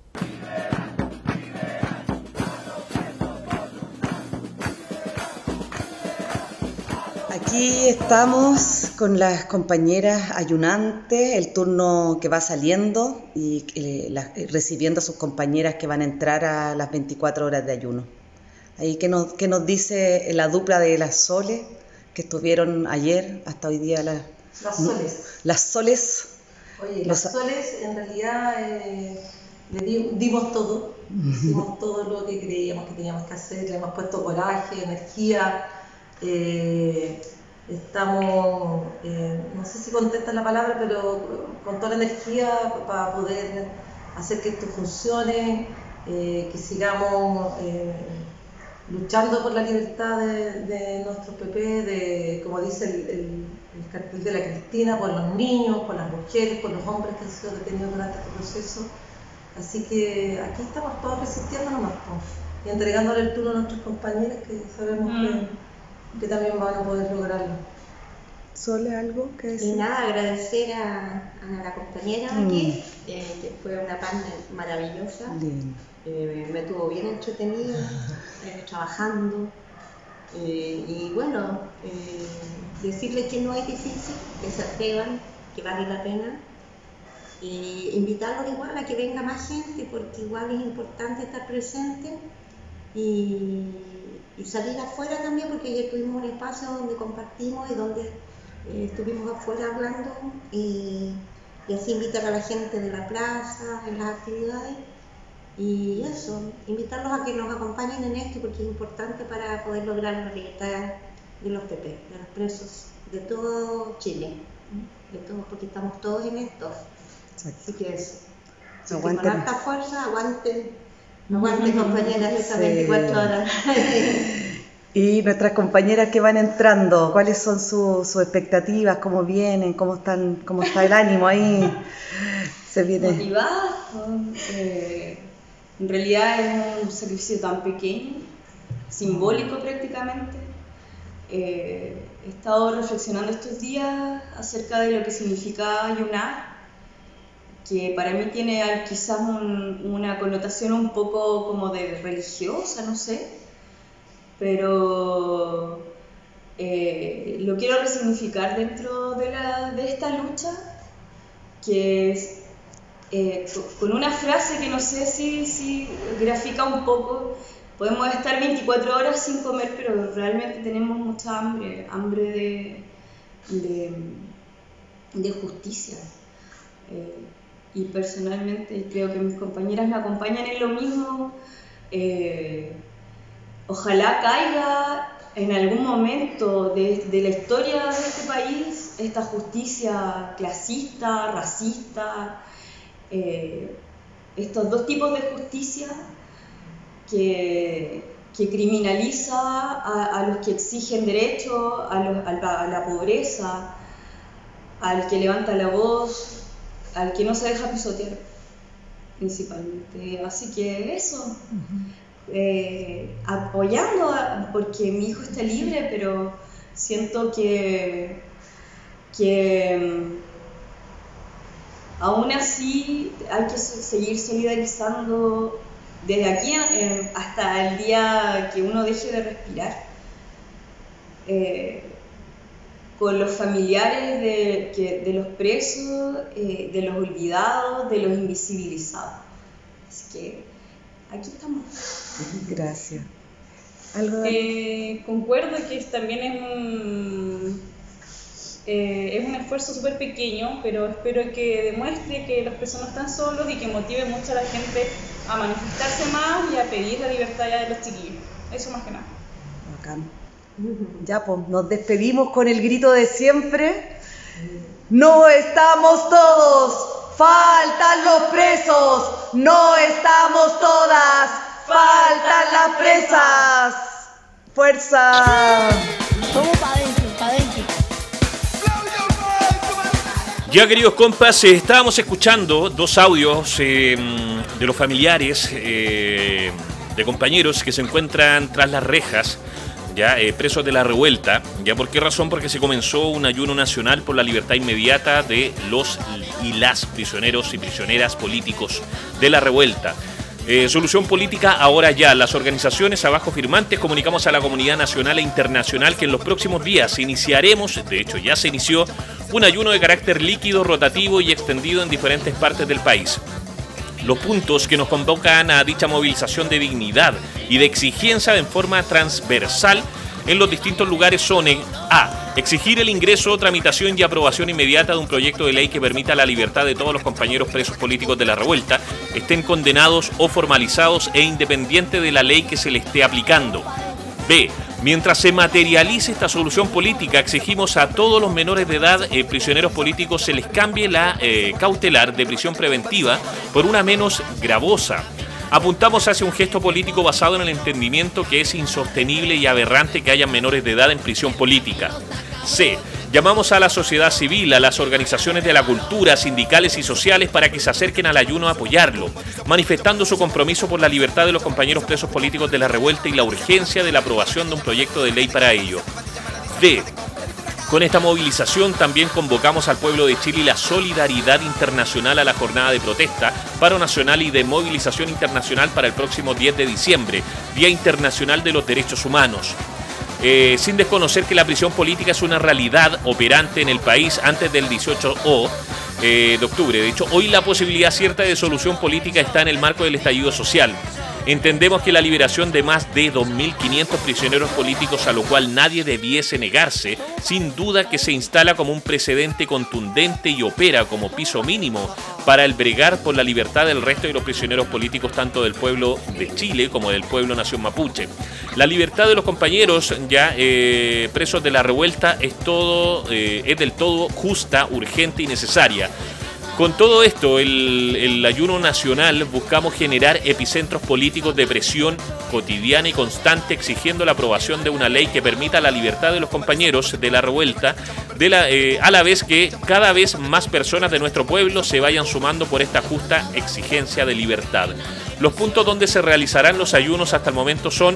Aquí estamos con las compañeras ayunantes, el turno que va saliendo y eh, la, recibiendo a sus compañeras que van a entrar a las veinticuatro horas de ayuno. Ahí que nos, que nos dice la dupla de las Soles, que estuvieron ayer, hasta hoy día las... Las Soles. Las Soles. Oye, los, las Soles en realidad eh, le di, dimos todo, hicimos todo lo que creíamos que teníamos que hacer, le hemos puesto coraje, energía, eh, estamos, eh, no sé si contesta la palabra, pero con toda la energía para poder hacer que esto funcione, eh, que sigamos... Eh, luchando por la libertad de, de nuestros P P, de, como dice el, el, el cartel de la Cristina, por los niños, por las mujeres, por los hombres que han sido detenidos durante este proceso. Así que aquí estamos todos resistiendo nomás, y entregándole el turno a nuestros compañeros que sabemos mm. que, que también van a poder lograrlo. ¿Sole algo que decir? Y nada, agradecer a, a la compañera mm. aquí, eh, que fue una panel maravillosa. Bien. eh, me tuvo bien entretenida, eh, trabajando. Eh, y bueno, eh, decirles que no es difícil, que se atrevan, que vale la pena. Y invitarlos igual a que venga más gente, porque igual es importante estar presente y, y salir afuera también, porque ayer tuvimos un espacio donde compartimos y donde eh, estuvimos afuera hablando y, y así invitar a la gente de la plaza, en las actividades y eso, invitarlos a que nos acompañen en esto porque es importante para poder lograr la libertad de los P P, de los presos de todo Chile, de todos, porque estamos todos en esto. Así que eso. Así que con harta fuerza, aguanten, aguanten compañeras esas sí. veinticuatro horas. Y nuestras compañeras que van entrando, ¿cuáles son sus su expectativas? ¿Cómo vienen? ¿Cómo están? ¿Cómo está el ánimo ahí? Se viene. Motivadas. Eh, en realidad es un sacrificio tan pequeño, simbólico prácticamente. Eh, he estado reflexionando estos días acerca de lo que significa ayunar, que para mí tiene quizás un, una connotación un poco como de religiosa, no sé, pero eh, lo quiero resignificar dentro de, la, de esta lucha, que es eh, con una frase que no sé si, si grafica un poco. Podemos estar veinticuatro horas sin comer, pero realmente tenemos mucha hambre, hambre de, de, de justicia. Eh, y personalmente creo que mis compañeras me acompañan en lo mismo. Eh, ojalá caiga en algún momento de, de la historia de este país esta justicia clasista, racista, eh, estos dos tipos de justicia que, que criminaliza a, a los que exigen derechos, a, los, a, la, a la pobreza, al que levanta la voz, al que no se deja pisotear, principalmente. Así que eso, uh-huh. eh, apoyando, a, porque mi hijo está libre, pero siento que, que aún así hay que seguir solidarizando desde aquí eh, hasta el día que uno deje de respirar. Eh, con los familiares de, que, de los presos, eh, de los olvidados, de los invisibilizados. Así que aquí estamos. Gracias. ¿Algo de... eh, concuerdo que también es un, eh, es un esfuerzo súper pequeño, pero espero que demuestre que los presos no están solos y que motive mucho a la gente a manifestarse más y a pedir la libertad ya de los chiquillos. Eso más que nada. Bacán. Ya, pues, nos despedimos con el grito de siempre. No estamos todos, faltan los presos. No estamos todas, faltan las presas. ¡Fuerza! Vamos para adentro, para adentro. Ya, queridos compas, eh, estábamos escuchando dos audios eh, de los familiares eh, de compañeros que se encuentran tras las rejas. Ya, eh, presos de la revuelta. ¿Ya? ¿Por qué razón? Porque se comenzó un ayuno nacional por la libertad inmediata de los y las prisioneros y prisioneras políticos de la revuelta. Eh, solución política ahora ya. Las organizaciones abajo firmantes comunicamos a la comunidad nacional e internacional que en los próximos días iniciaremos, de hecho ya se inició, un ayuno de carácter líquido, rotativo y extendido en diferentes partes del país. Los puntos que nos convocan a dicha movilización de dignidad y de exigencia en forma transversal en los distintos lugares son en A. Exigir el ingreso, tramitación y aprobación inmediata de un proyecto de ley que permita la libertad de todos los compañeros presos políticos de la revuelta, estén condenados o formalizados e independiente de la ley que se le esté aplicando. B. Mientras se materialice esta solución política, exigimos a todos los menores de edad eh, prisioneros políticos se les cambie la eh, cautelar de prisión preventiva por una menos gravosa. Apuntamos hacia un gesto político basado en el entendimiento que es insostenible y aberrante que haya menores de edad en prisión política. C. Llamamos a la sociedad civil, a las organizaciones de la cultura, sindicales y sociales para que se acerquen al ayuno a apoyarlo, manifestando su compromiso por la libertad de los compañeros presos políticos de la revuelta y la urgencia de la aprobación de un proyecto de ley para ello. D. Con esta movilización también convocamos al pueblo de Chile y la solidaridad internacional a la jornada de protesta, paro nacional y de movilización internacional para el próximo diez de diciembre, Día Internacional de los Derechos Humanos. Eh, sin desconocer que la prisión política es una realidad operante en el país antes del dieciocho de octubre. De hecho, hoy la posibilidad cierta de solución política está en el marco del estallido social. Entendemos que la liberación de más de dos mil quinientos prisioneros políticos, a lo cual nadie debiese negarse, sin duda que se instala como un precedente contundente y opera como piso mínimo para el bregar por la libertad del resto de los prisioneros políticos, tanto del pueblo de Chile como del pueblo nación mapuche. La libertad de los compañeros ya eh, presos de la revuelta es, todo, eh, es del todo justa, urgente y necesaria. Con todo esto, el, el ayuno nacional buscamos generar epicentros políticos de presión cotidiana y constante, exigiendo la aprobación de una ley que permita la libertad de los compañeros de la revuelta, de la, eh, a la vez que cada vez más personas de nuestro pueblo se vayan sumando por esta justa exigencia de libertad. Los puntos donde se realizarán los ayunos hasta el momento son: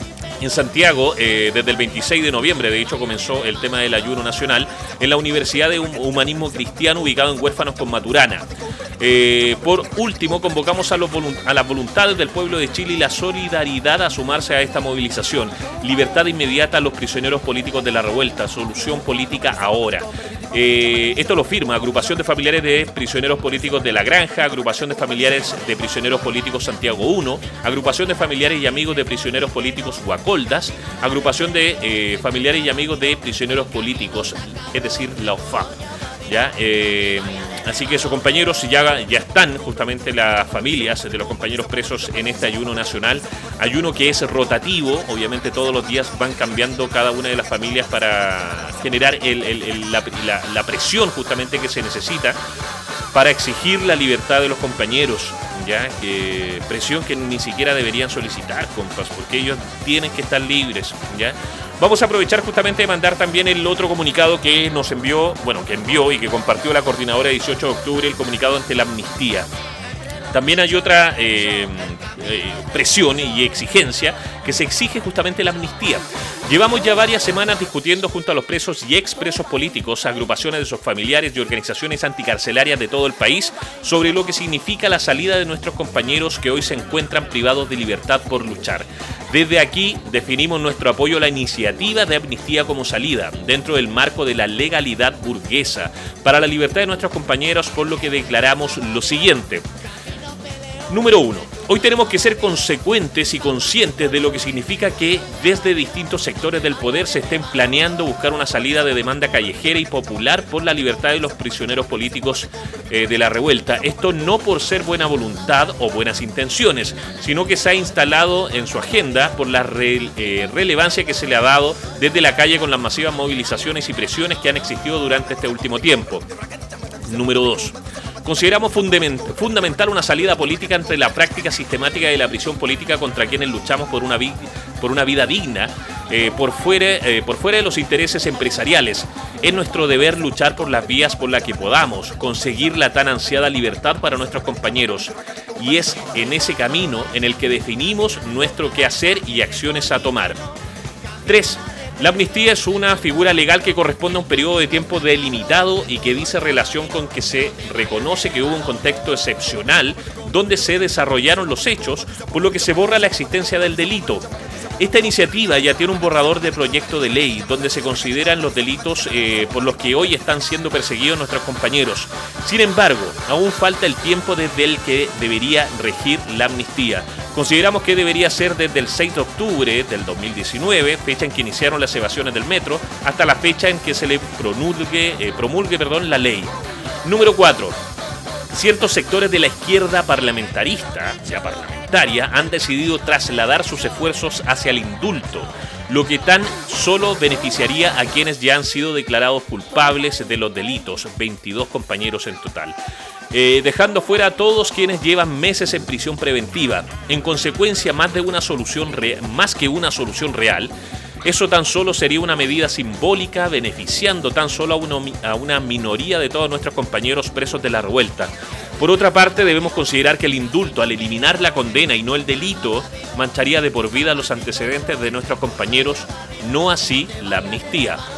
en Santiago, eh, desde el veintiséis de noviembre, de hecho, comenzó el tema del ayuno nacional, en la Universidad de Humanismo Cristiano, ubicado en Huérfanos con Maturana. Eh, por último, convocamos a, los a las voluntades del pueblo de Chile y la solidaridad a sumarse a esta movilización. Libertad inmediata a los prisioneros políticos de la revuelta, solución política ahora. Eh, esto lo firma Agrupación de Familiares de Prisioneros Políticos de La Granja, Agrupación de Familiares de Prisioneros Políticos Santiago uno, Agrupación de Familiares y Amigos de Prisioneros Políticos Guacoldas, Agrupación de eh, Familiares y Amigos de Prisioneros Políticos, es decir, la O F A P. ¿Ya? Eh, así que esos compañeros ya, ya están justamente las familias de los compañeros presos en este ayuno nacional, ayuno que es rotativo, obviamente todos los días van cambiando cada una de las familias para generar el, el, el, la, la, la presión justamente que se necesita para exigir la libertad de los compañeros, ya que presión que ni siquiera deberían solicitar, compas, porque ellos tienen que estar libres, ya. Vamos a aprovechar justamente de mandar también el otro comunicado que nos envió, bueno, que envió y que compartió la coordinadora dieciocho de octubre, el comunicado ante la amnistía. También hay otra eh, eh, presión y exigencia que se exige justamente la amnistía. Llevamos ya varias semanas discutiendo junto a los presos y expresos políticos, agrupaciones de sus familiares y organizaciones anticarcelarias de todo el país sobre lo que significa la salida de nuestros compañeros que hoy se encuentran privados de libertad por luchar. Desde aquí definimos nuestro apoyo a la iniciativa de amnistía como salida, dentro del marco de la legalidad burguesa, para la libertad de nuestros compañeros, por lo que declaramos lo siguiente. Número uno. Hoy tenemos que ser consecuentes y conscientes de lo que significa que desde distintos sectores del poder se estén planeando buscar una salida de demanda callejera y popular por la libertad de los prisioneros políticos eh, de la revuelta. Esto no por ser buena voluntad o buenas intenciones, sino que se ha instalado en su agenda por la re, eh, relevancia que se le ha dado desde la calle con las masivas movilizaciones y presiones que han existido durante este último tiempo. Número dos. Consideramos fundamental una salida política entre la práctica sistemática de la prisión política contra quienes luchamos por una, vi por una vida digna, eh, por, fuera, eh, por fuera de los intereses empresariales. Es nuestro deber luchar por las vías por las que podamos conseguir la tan ansiada libertad para nuestros compañeros. Y es en ese camino en el que definimos nuestro quehacer y acciones a tomar. tres. La amnistía es una figura legal que corresponde a un periodo de tiempo delimitado y que dice relación con que se reconoce que hubo un contexto excepcional donde se desarrollaron los hechos, por lo que se borra la existencia del delito. Esta iniciativa ya tiene un borrador de proyecto de ley donde se consideran los delitos eh, por los que hoy están siendo perseguidos nuestros compañeros. Sin embargo, aún falta el tiempo desde el que debería regir la amnistía. Consideramos que debería ser desde el seis de octubre del dos mil diecinueve, fecha en que iniciaron las evasiones del metro, hasta la fecha en que se le promulgue, eh, promulgue perdón, la ley. Número cuatro. Ciertos sectores de la izquierda parlamentarista, ya parlamentaria, han decidido trasladar sus esfuerzos hacia el indulto, lo que tan solo beneficiaría a quienes ya han sido declarados culpables de los delitos, veintidós compañeros en total. Eh, dejando fuera a todos quienes llevan meses en prisión preventiva. En consecuencia, más de una solución re- más que una solución real, eso tan solo sería una medida simbólica, beneficiando tan solo a una, a una minoría de todos nuestros compañeros presos de la revuelta. Por otra parte, debemos considerar que el indulto, al eliminar la condena y no el delito, mancharía de por vida los antecedentes de nuestros compañeros, no así la amnistía.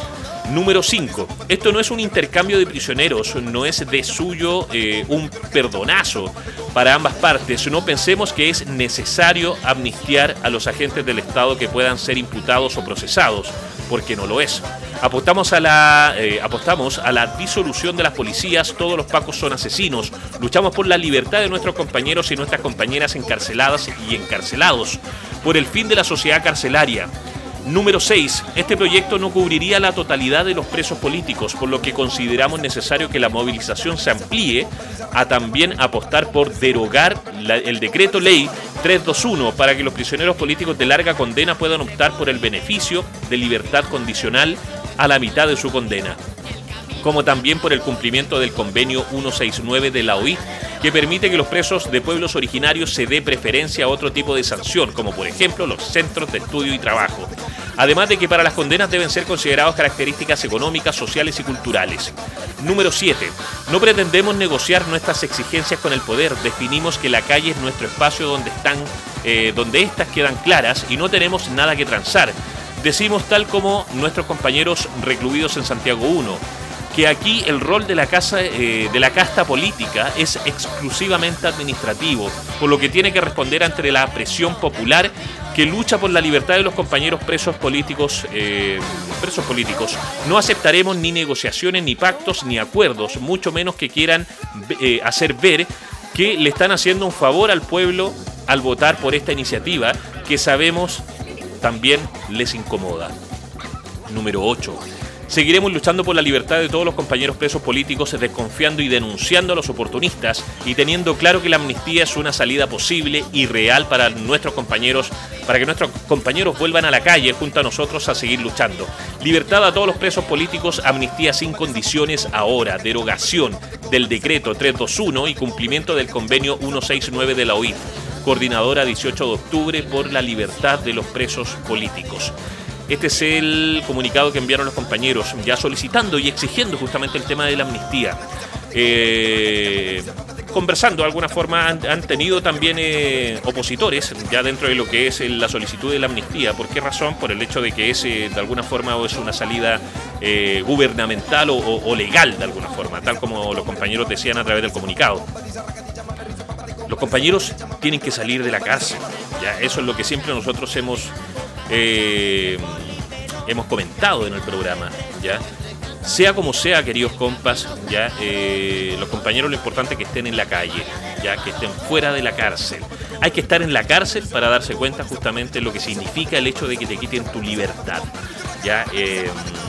Número cinco. Esto no es un intercambio de prisioneros, no es de suyo eh, un perdonazo para ambas partes. No pensemos que es necesario amnistiar a los agentes del Estado que puedan ser imputados o procesados, porque no lo es. Apostamos a la eh, apostamos a la disolución de las policías. Todos los pacos son asesinos. Luchamos por la libertad de nuestros compañeros y nuestras compañeras encarceladas y encarcelados, por el fin de la sociedad carcelaria. Número seis. Este proyecto no cubriría la totalidad de los presos políticos, por lo que consideramos necesario que la movilización se amplíe a también apostar por derogar la, el decreto ley trescientos veintiuno para que los prisioneros políticos de larga condena puedan optar por el beneficio de libertad condicional a la mitad de su condena, como también por el cumplimiento del convenio ciento sesenta y nueve de la O I T, que permite que los presos de pueblos originarios se dé preferencia a otro tipo de sanción, como por ejemplo los centros de estudio y trabajo. Además de que para las condenas deben ser consideradas características económicas, sociales y culturales. Número siete. No pretendemos negociar nuestras exigencias con el poder. Definimos que la calle es nuestro espacio donde están, eh, donde estas quedan claras y no tenemos nada que transar. Decimos, tal como nuestros compañeros recluidos en Santiago uno, que aquí el rol de la, casa, eh, de la casta política es exclusivamente administrativo, por lo que tiene que responder ante la presión popular que lucha por la libertad de los compañeros presos políticos. Eh, presos políticos. No aceptaremos ni negociaciones, ni pactos, ni acuerdos, mucho menos que quieran eh, hacer ver que le están haciendo un favor al pueblo al votar por esta iniciativa, que sabemos también les incomoda. Número ocho. Seguiremos luchando por la libertad de todos los compañeros presos políticos, desconfiando y denunciando a los oportunistas y teniendo claro que la amnistía es una salida posible y real para nuestros compañeros, para que nuestros compañeros vuelvan a la calle junto a nosotros a seguir luchando. Libertad a todos los presos políticos, amnistía sin condiciones ahora, derogación del decreto trescientos veintiuno y cumplimiento del convenio ciento sesenta y nueve de la O I T. Coordinadora dieciocho de octubre por la libertad de los presos políticos. Este es el comunicado que enviaron los compañeros, ya solicitando y exigiendo justamente el tema de la amnistía. Eh, conversando de alguna forma han, han tenido también eh, opositores ya dentro de lo que es la solicitud de la amnistía. ¿Por qué razón? Por el hecho de que es eh, de alguna forma o es una salida eh, gubernamental o, o, o legal de alguna forma, tal como los compañeros decían a través del comunicado. Los compañeros tienen que salir de la cárcel, ya eso es lo que siempre nosotros hemos eh, hemos comentado en el programa, ya sea como sea, queridos compas, ya eh, los compañeros, lo importante es que estén en la calle, ya que estén fuera de la cárcel. Hay que estar en la cárcel para darse cuenta justamente de lo que significa el hecho de que te quiten tu libertad, ya eh,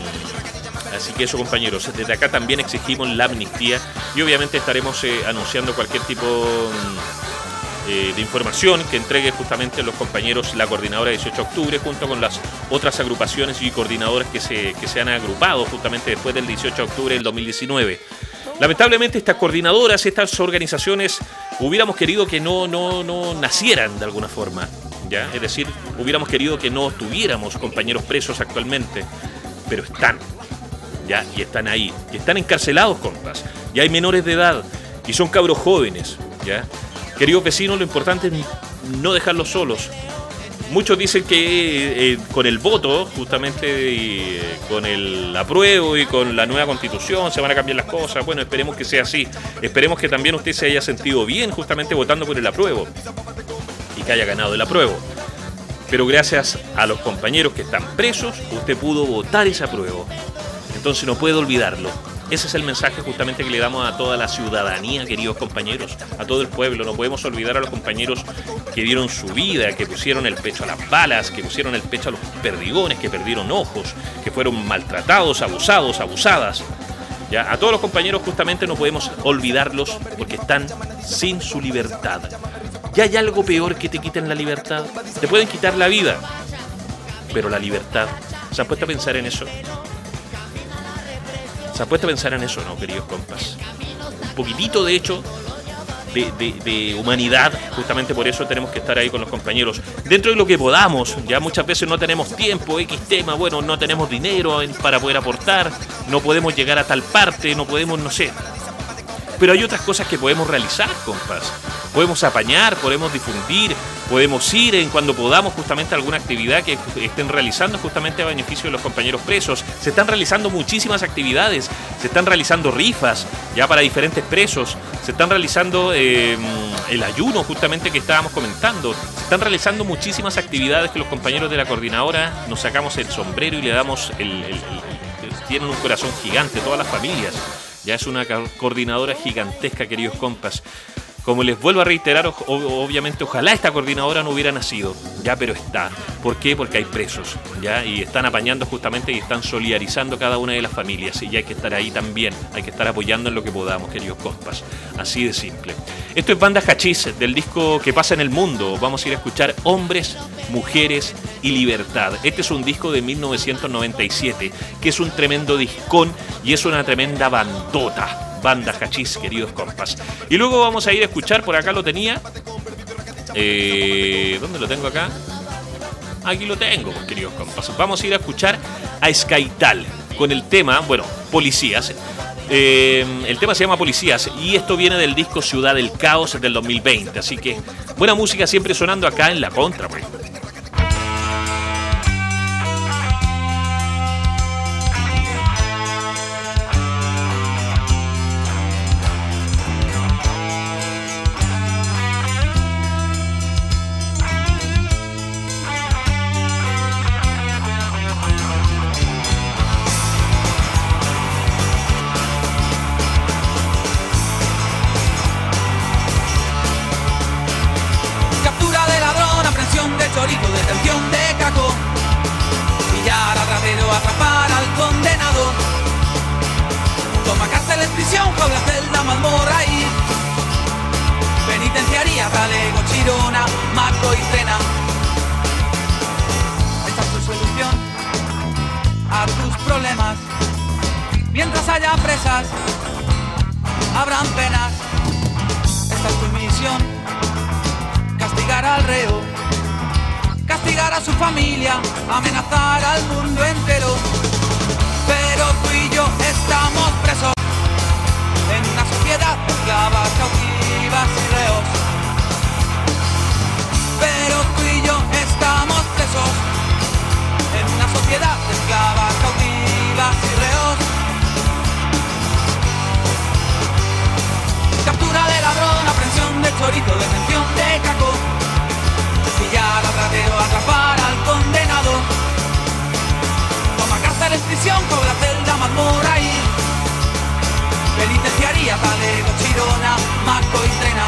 así que eso, compañeros, desde acá también exigimos la amnistía y obviamente estaremos eh, anunciando cualquier tipo eh, de información que entregue justamente los compañeros, la coordinadora dieciocho de octubre, junto con las otras agrupaciones y coordinadoras que se, que se han agrupado justamente después del dieciocho de octubre del dos mil diecinueve. Lamentablemente estas coordinadoras, estas organizaciones, hubiéramos querido que no, no, no nacieran de alguna forma, ¿ya? Es decir, hubiéramos querido que no tuviéramos compañeros presos actualmente, pero están. ¿Ya? Y están ahí, y están encarcelados, compas, y hay menores de edad, y son cabros jóvenes, ¿ya? Queridos vecinos, lo importante es no dejarlos solos. Muchos dicen que eh, con el voto, justamente eh, con el apruebo y con la nueva constitución se van a cambiar las cosas. Bueno, esperemos que sea así, esperemos que también usted se haya sentido bien justamente votando por el apruebo y que haya ganado el apruebo. Pero gracias a los compañeros que están presos, usted pudo votar ese apruebo. Entonces no puede olvidarlo. Ese es el mensaje justamente que le damos a toda la ciudadanía, queridos compañeros, a todo el pueblo. No podemos olvidar a los compañeros que dieron su vida, que pusieron el pecho a las balas, que pusieron el pecho a los perdigones, que perdieron ojos, que fueron maltratados, abusados, abusadas. ¿Ya? A todos los compañeros justamente no podemos olvidarlos porque están sin su libertad. ¿Ya hay algo peor que te quiten la libertad? Te pueden quitar la vida, pero la libertad. ¿Se han puesto a pensar en eso? ¿Se han puesto a pensar en eso, no, queridos compas? Un poquitito, de hecho, de, de, de humanidad. Justamente por eso tenemos que estar ahí con los compañeros. Dentro de lo que podamos, ya muchas veces no tenemos tiempo, X tema, bueno, no tenemos dinero para poder aportar, no podemos llegar a tal parte, no podemos, no sé. Pero hay otras cosas que podemos realizar, compas. podemos apañar, podemos difundir, podemos ir en cuando podamos justamente a alguna actividad que estén realizando justamente a beneficio de los compañeros presos. Se están realizando muchísimas actividades, se están realizando rifas ya para diferentes presos, se están realizando eh, el ayuno justamente que estábamos comentando, se están realizando muchísimas actividades que los compañeros de la coordinadora nos sacamos el sombrero y le damos el, el, el, el tienen un corazón gigante, todas las familias. Ya es una coordinadora gigantesca, queridos compas. Como les vuelvo a reiterar, o, obviamente ojalá esta coordinadora no hubiera nacido, ya, pero está. ¿Por qué? Porque hay presos, ya, y están apañando justamente y están solidarizando cada una de las familias, y hay que estar ahí también, hay que estar apoyando en lo que podamos, queridos compas. Así de simple. Esto es Banda Hachís, del disco Que Pasa en el Mundo. Vamos a ir a escuchar Hombres, Mujeres y Libertad. Este es un disco de mil novecientos noventa y siete, que es un tremendo discón y es una tremenda bandota. Banda Hachís, queridos compas. Y luego vamos a ir a escuchar, por acá lo tenía. Eh, ¿Dónde lo tengo acá? Aquí lo tengo, queridos compas. Vamos a ir a escuchar a Escaital con el tema, bueno, Policías. Eh, el tema se llama Policías y esto viene del disco Ciudad del Caos del dos mil veinte. Así que buena música siempre sonando acá en La Contra, pues. Amenazar al mundo entero, pero tú y yo estamos presos en una sociedad de esclavas, cautivas y reos. Pero tú y yo estamos presos en una sociedad de esclavas, cautivas y reos. Captura de ladrón, aprehensión de chorizo, detención de caco. Pillar al ratero, atrapar al condenado. Toma cárcel en prisión, cobra celda, mazmorra y penitenciaría, talego, chirona, maco y trena.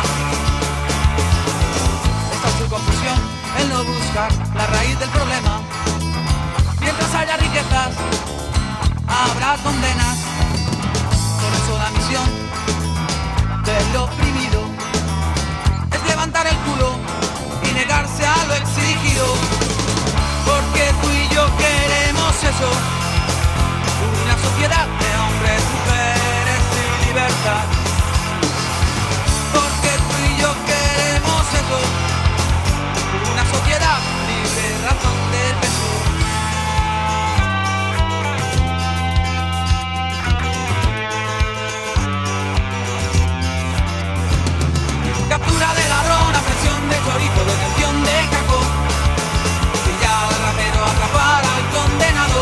Esta es su confusión, el no buscar la raíz del problema. Mientras haya riquezas, habrá condenas. Por eso la misión del oprimido es levantar el culo y negarse a lo exigido, porque tú y yo queremos eso, una sociedad de hombres, mujeres y libertad, porque tú y yo queremos eso, una sociedad libre, razón del peso. Captura de ladrón, aprehensión de chorizo, detención de caco. Pillar al ratero, atrapar al condenado.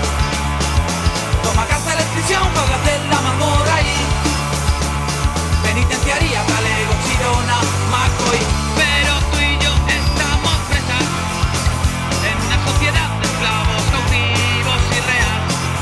Toma cárcel en prisión, paga celda, mazmorra y penitenciaría, talego, chirona, maco y. Pero tú y yo estamos presas en una sociedad de esclavos, cautivos y real.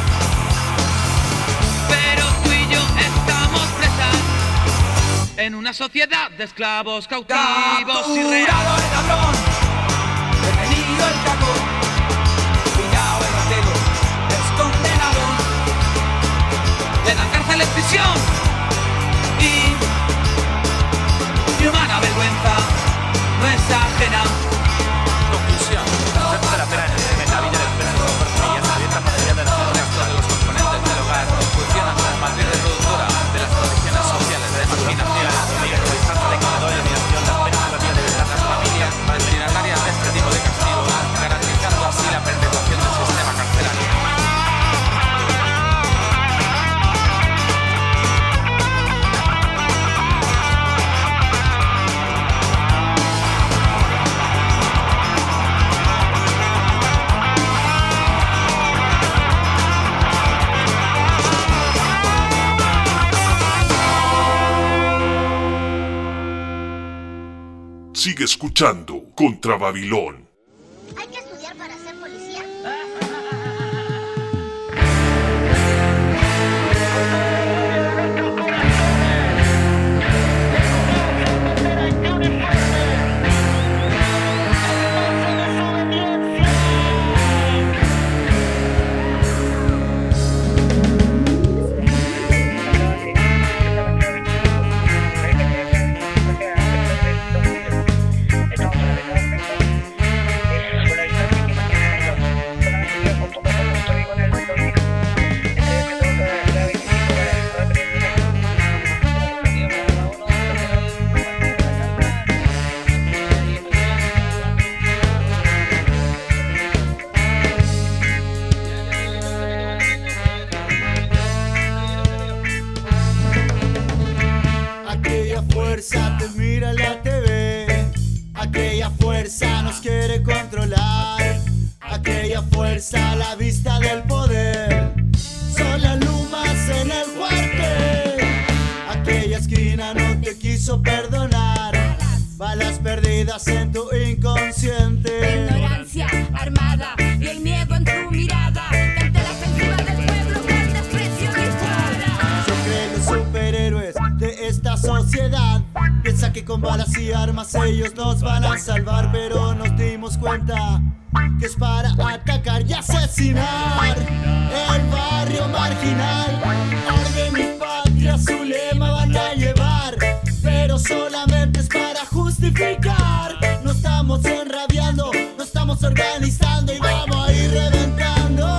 Pero tú y yo estamos presas en una sociedad de esclavos, cautivos y real. Capturado el ladrón, detenido el caco, pillado el ratero, es condenado. Le dan cárcel en prisión y mi humana vergüenza no es ajena. Conclusión. Concepto de la pena en el crimen, la vida del preso por semillas, la dieta material de la resto de los componentes del hogar, funcionan como matriz reproductora de las protecciones sociales, de discriminación, de distancia de comedor y eliminación de las penas de libertad de las familias, destinatarias de este tipo de castigos, garantizando así la perpetuación del sistema carcelario. Sigue escuchando Contra Babilón. Hay que estudiar para ser policía. Te mira en la T V, aquella fuerza nos quiere controlar, aquella fuerza a la vista del poder, son las lumas en el cuartel, aquella esquina no te quiso perdonar, balas perdidas en tu inconsciente, ignorancia armada y el miedo en tu mirada, ante la ofensiva del pueblo que el desprecio dispara. Se creen los superhéroes de esta sociedad, piensa que con balas y armas ellos nos van a salvar, pero nos dimos cuenta que es para atacar y asesinar el barrio marginal. Orden y patria su lema van a llevar, pero solamente es para justificar. No estamos enrabiando, no estamos organizando y vamos a ir reventando.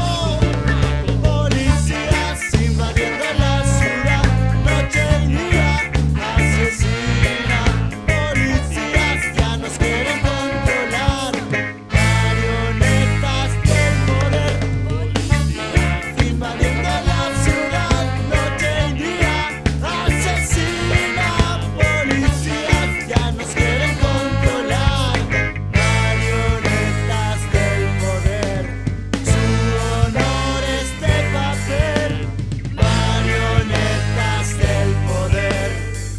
Policías invadiendo la ciudad, noche y día. Asesina, policías ya nos quieren controlar, marionetas del poder, policías invadiendo la ciudad, noche y día. Asesina, policías ya nos quieren controlar, marionetas del poder, su honor es de papel, marionetas del poder.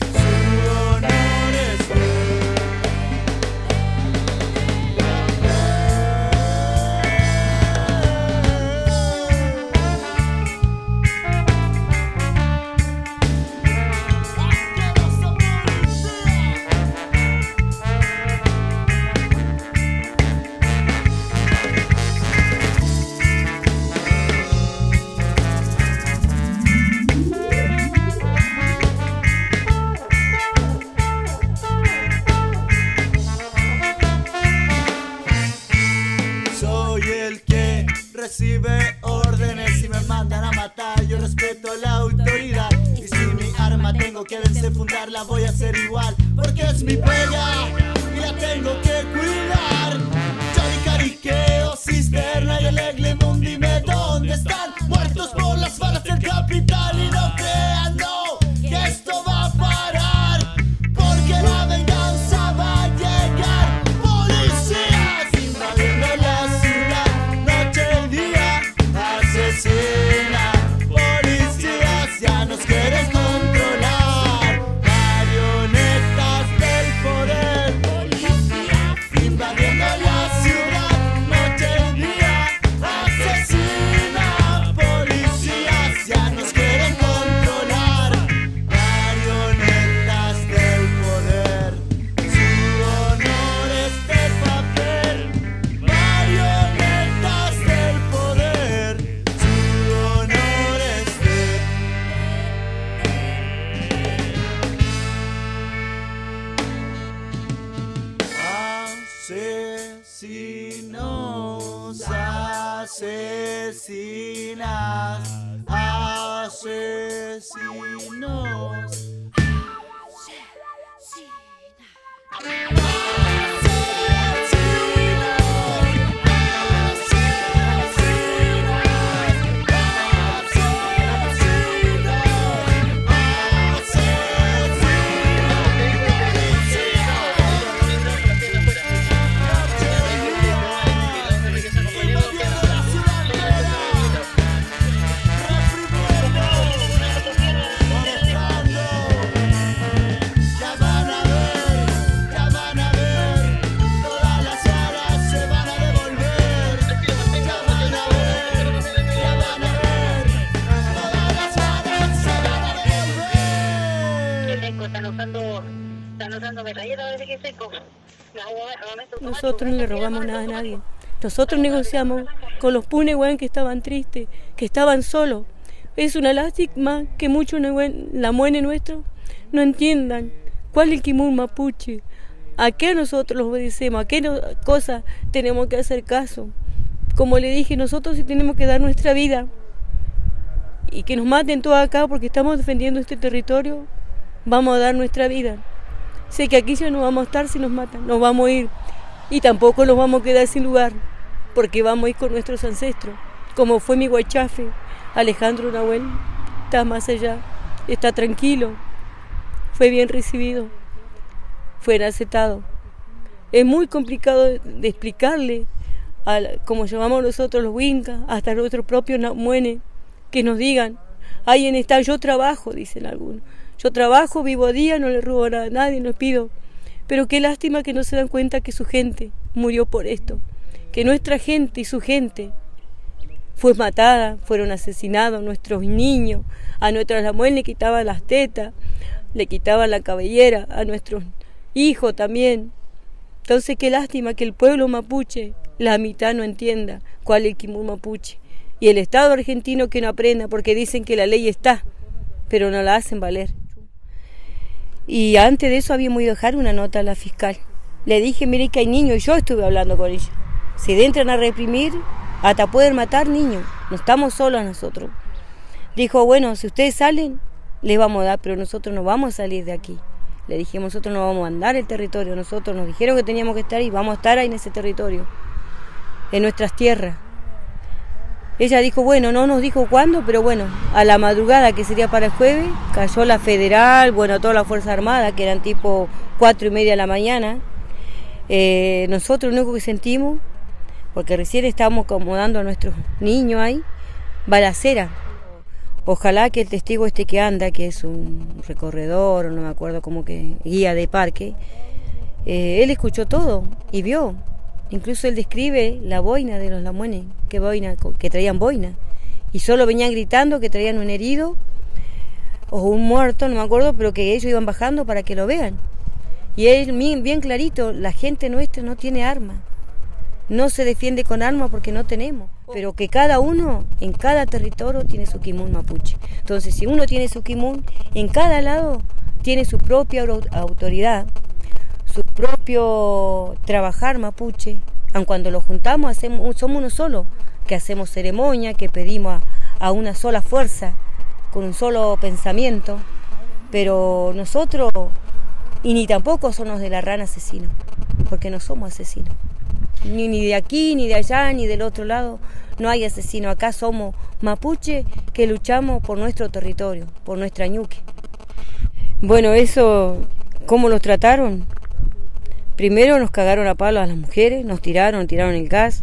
Soy el que recibe órdenes y me mandan a matar. Yo respeto la autoridad y si mi arma tengo que desenfundarla voy a hacer igual, porque es mi pega y la tengo que cuidar. Johnny Cariqueo, Cisterna y el Eglemund, dime dónde están, muertos por las balas del capital. Y no crean, no, que esto va a parar, porque la venganza va a llegar. Policías invadiendo la ciudad, noche y día. Asesina, policías ya nos quieren controlar, marionetas del poder, policías invadiendo la ciudad, noche y día. Asesina, policías ya nos quieren controlar, marionetas del poder, su honor es de papel, marionetas del poder, su honor es de... Asesinos, asesinas, asesinos. Ya van a ver, ya van Nosotros no le robamos nada a nadie. Nosotros negociamos con los punehuén que estaban tristes, que estaban solos. Es una lástima que muchos la muene nuestro no entiendan cuál es el Kimur mapuche, a qué nosotros los obedecemos, a qué no, cosas tenemos que hacer caso. Como le dije, nosotros sí tenemos que dar nuestra vida y que nos maten todos acá porque estamos defendiendo este territorio, vamos a dar nuestra vida. Sé que aquí ya no vamos a estar si nos matan, nos vamos a ir y tampoco nos vamos a quedar sin lugar porque vamos a ir con nuestros ancestros, como fue mi guachafe, Alejandro Nahuel, está más allá, está tranquilo, fue bien recibido, fue aceptado. Es muy complicado de, de explicarle, a, como llamamos nosotros los Wincas, hasta nuestros propios namuenes, que nos digan, ahí en está, yo trabajo, dicen algunos, yo trabajo, vivo a día, no le robo nada a nadie, no pido, pero qué lástima que no se dan cuenta que su gente murió por esto, que nuestra gente y su gente fue matada, fueron asesinados, nuestros niños, a nuestras lamuelas le quitaban las tetas, le quitaban la cabellera, a nuestros hijos también. Entonces qué lástima que el pueblo mapuche, la mitad no entienda cuál es el Kimur mapuche. Y el Estado argentino que no aprenda, porque dicen que la ley está, pero no la hacen valer. Y antes de eso habíamos ido a dejar una nota a la fiscal. Le dije, mire que hay niños, y yo estuve hablando con ella. Si entran a reprimir, hasta pueden matar niños, no estamos solos nosotros. Dijo, bueno, si ustedes salen, les vamos a dar, pero nosotros no vamos a salir de aquí. Le dije, nosotros no vamos a andar el territorio, nosotros nos dijeron que teníamos que estar y vamos a estar ahí en ese territorio, en nuestras tierras. Ella dijo, bueno, no nos dijo cuándo, pero bueno, a la madrugada, que sería para el jueves, cayó la Federal, bueno, toda la Fuerza Armada, que eran tipo cuatro y media de la mañana. Eh, nosotros lo único que sentimos, porque recién estábamos acomodando a nuestros niños ahí, balacera. Ojalá que el testigo este que anda, que es un recorredor, no me acuerdo cómo que, guía de parque, eh, él escuchó todo y vio. Incluso él describe la boina de los lamuenes, que, boina, que traían boina. Y solo venían gritando que traían un herido o un muerto, no me acuerdo, pero que ellos iban bajando para que lo vean. Y él bien, bien clarito, la gente nuestra no tiene armas. No se defiende con armas porque no tenemos. Pero que cada uno, en cada territorio, tiene su Kimur mapuche. Entonces, si uno tiene su Kimur, en cada lado tiene su propia autoridad, su propio trabajar mapuche. Aun cuando lo juntamos, hacemos, somos uno solo, que hacemos ceremonia, que pedimos a, a una sola fuerza, con un solo pensamiento. Pero nosotros, y ni tampoco somos de la rana asesinos, porque no somos asesinos. Ni, ni de aquí, ni de allá, ni del otro lado, no hay asesino. Acá somos mapuche que luchamos por nuestro territorio, por nuestra ñuque. Bueno, eso, ¿cómo los trataron? Primero nos cagaron a palos a las mujeres, nos tiraron, tiraron el gas.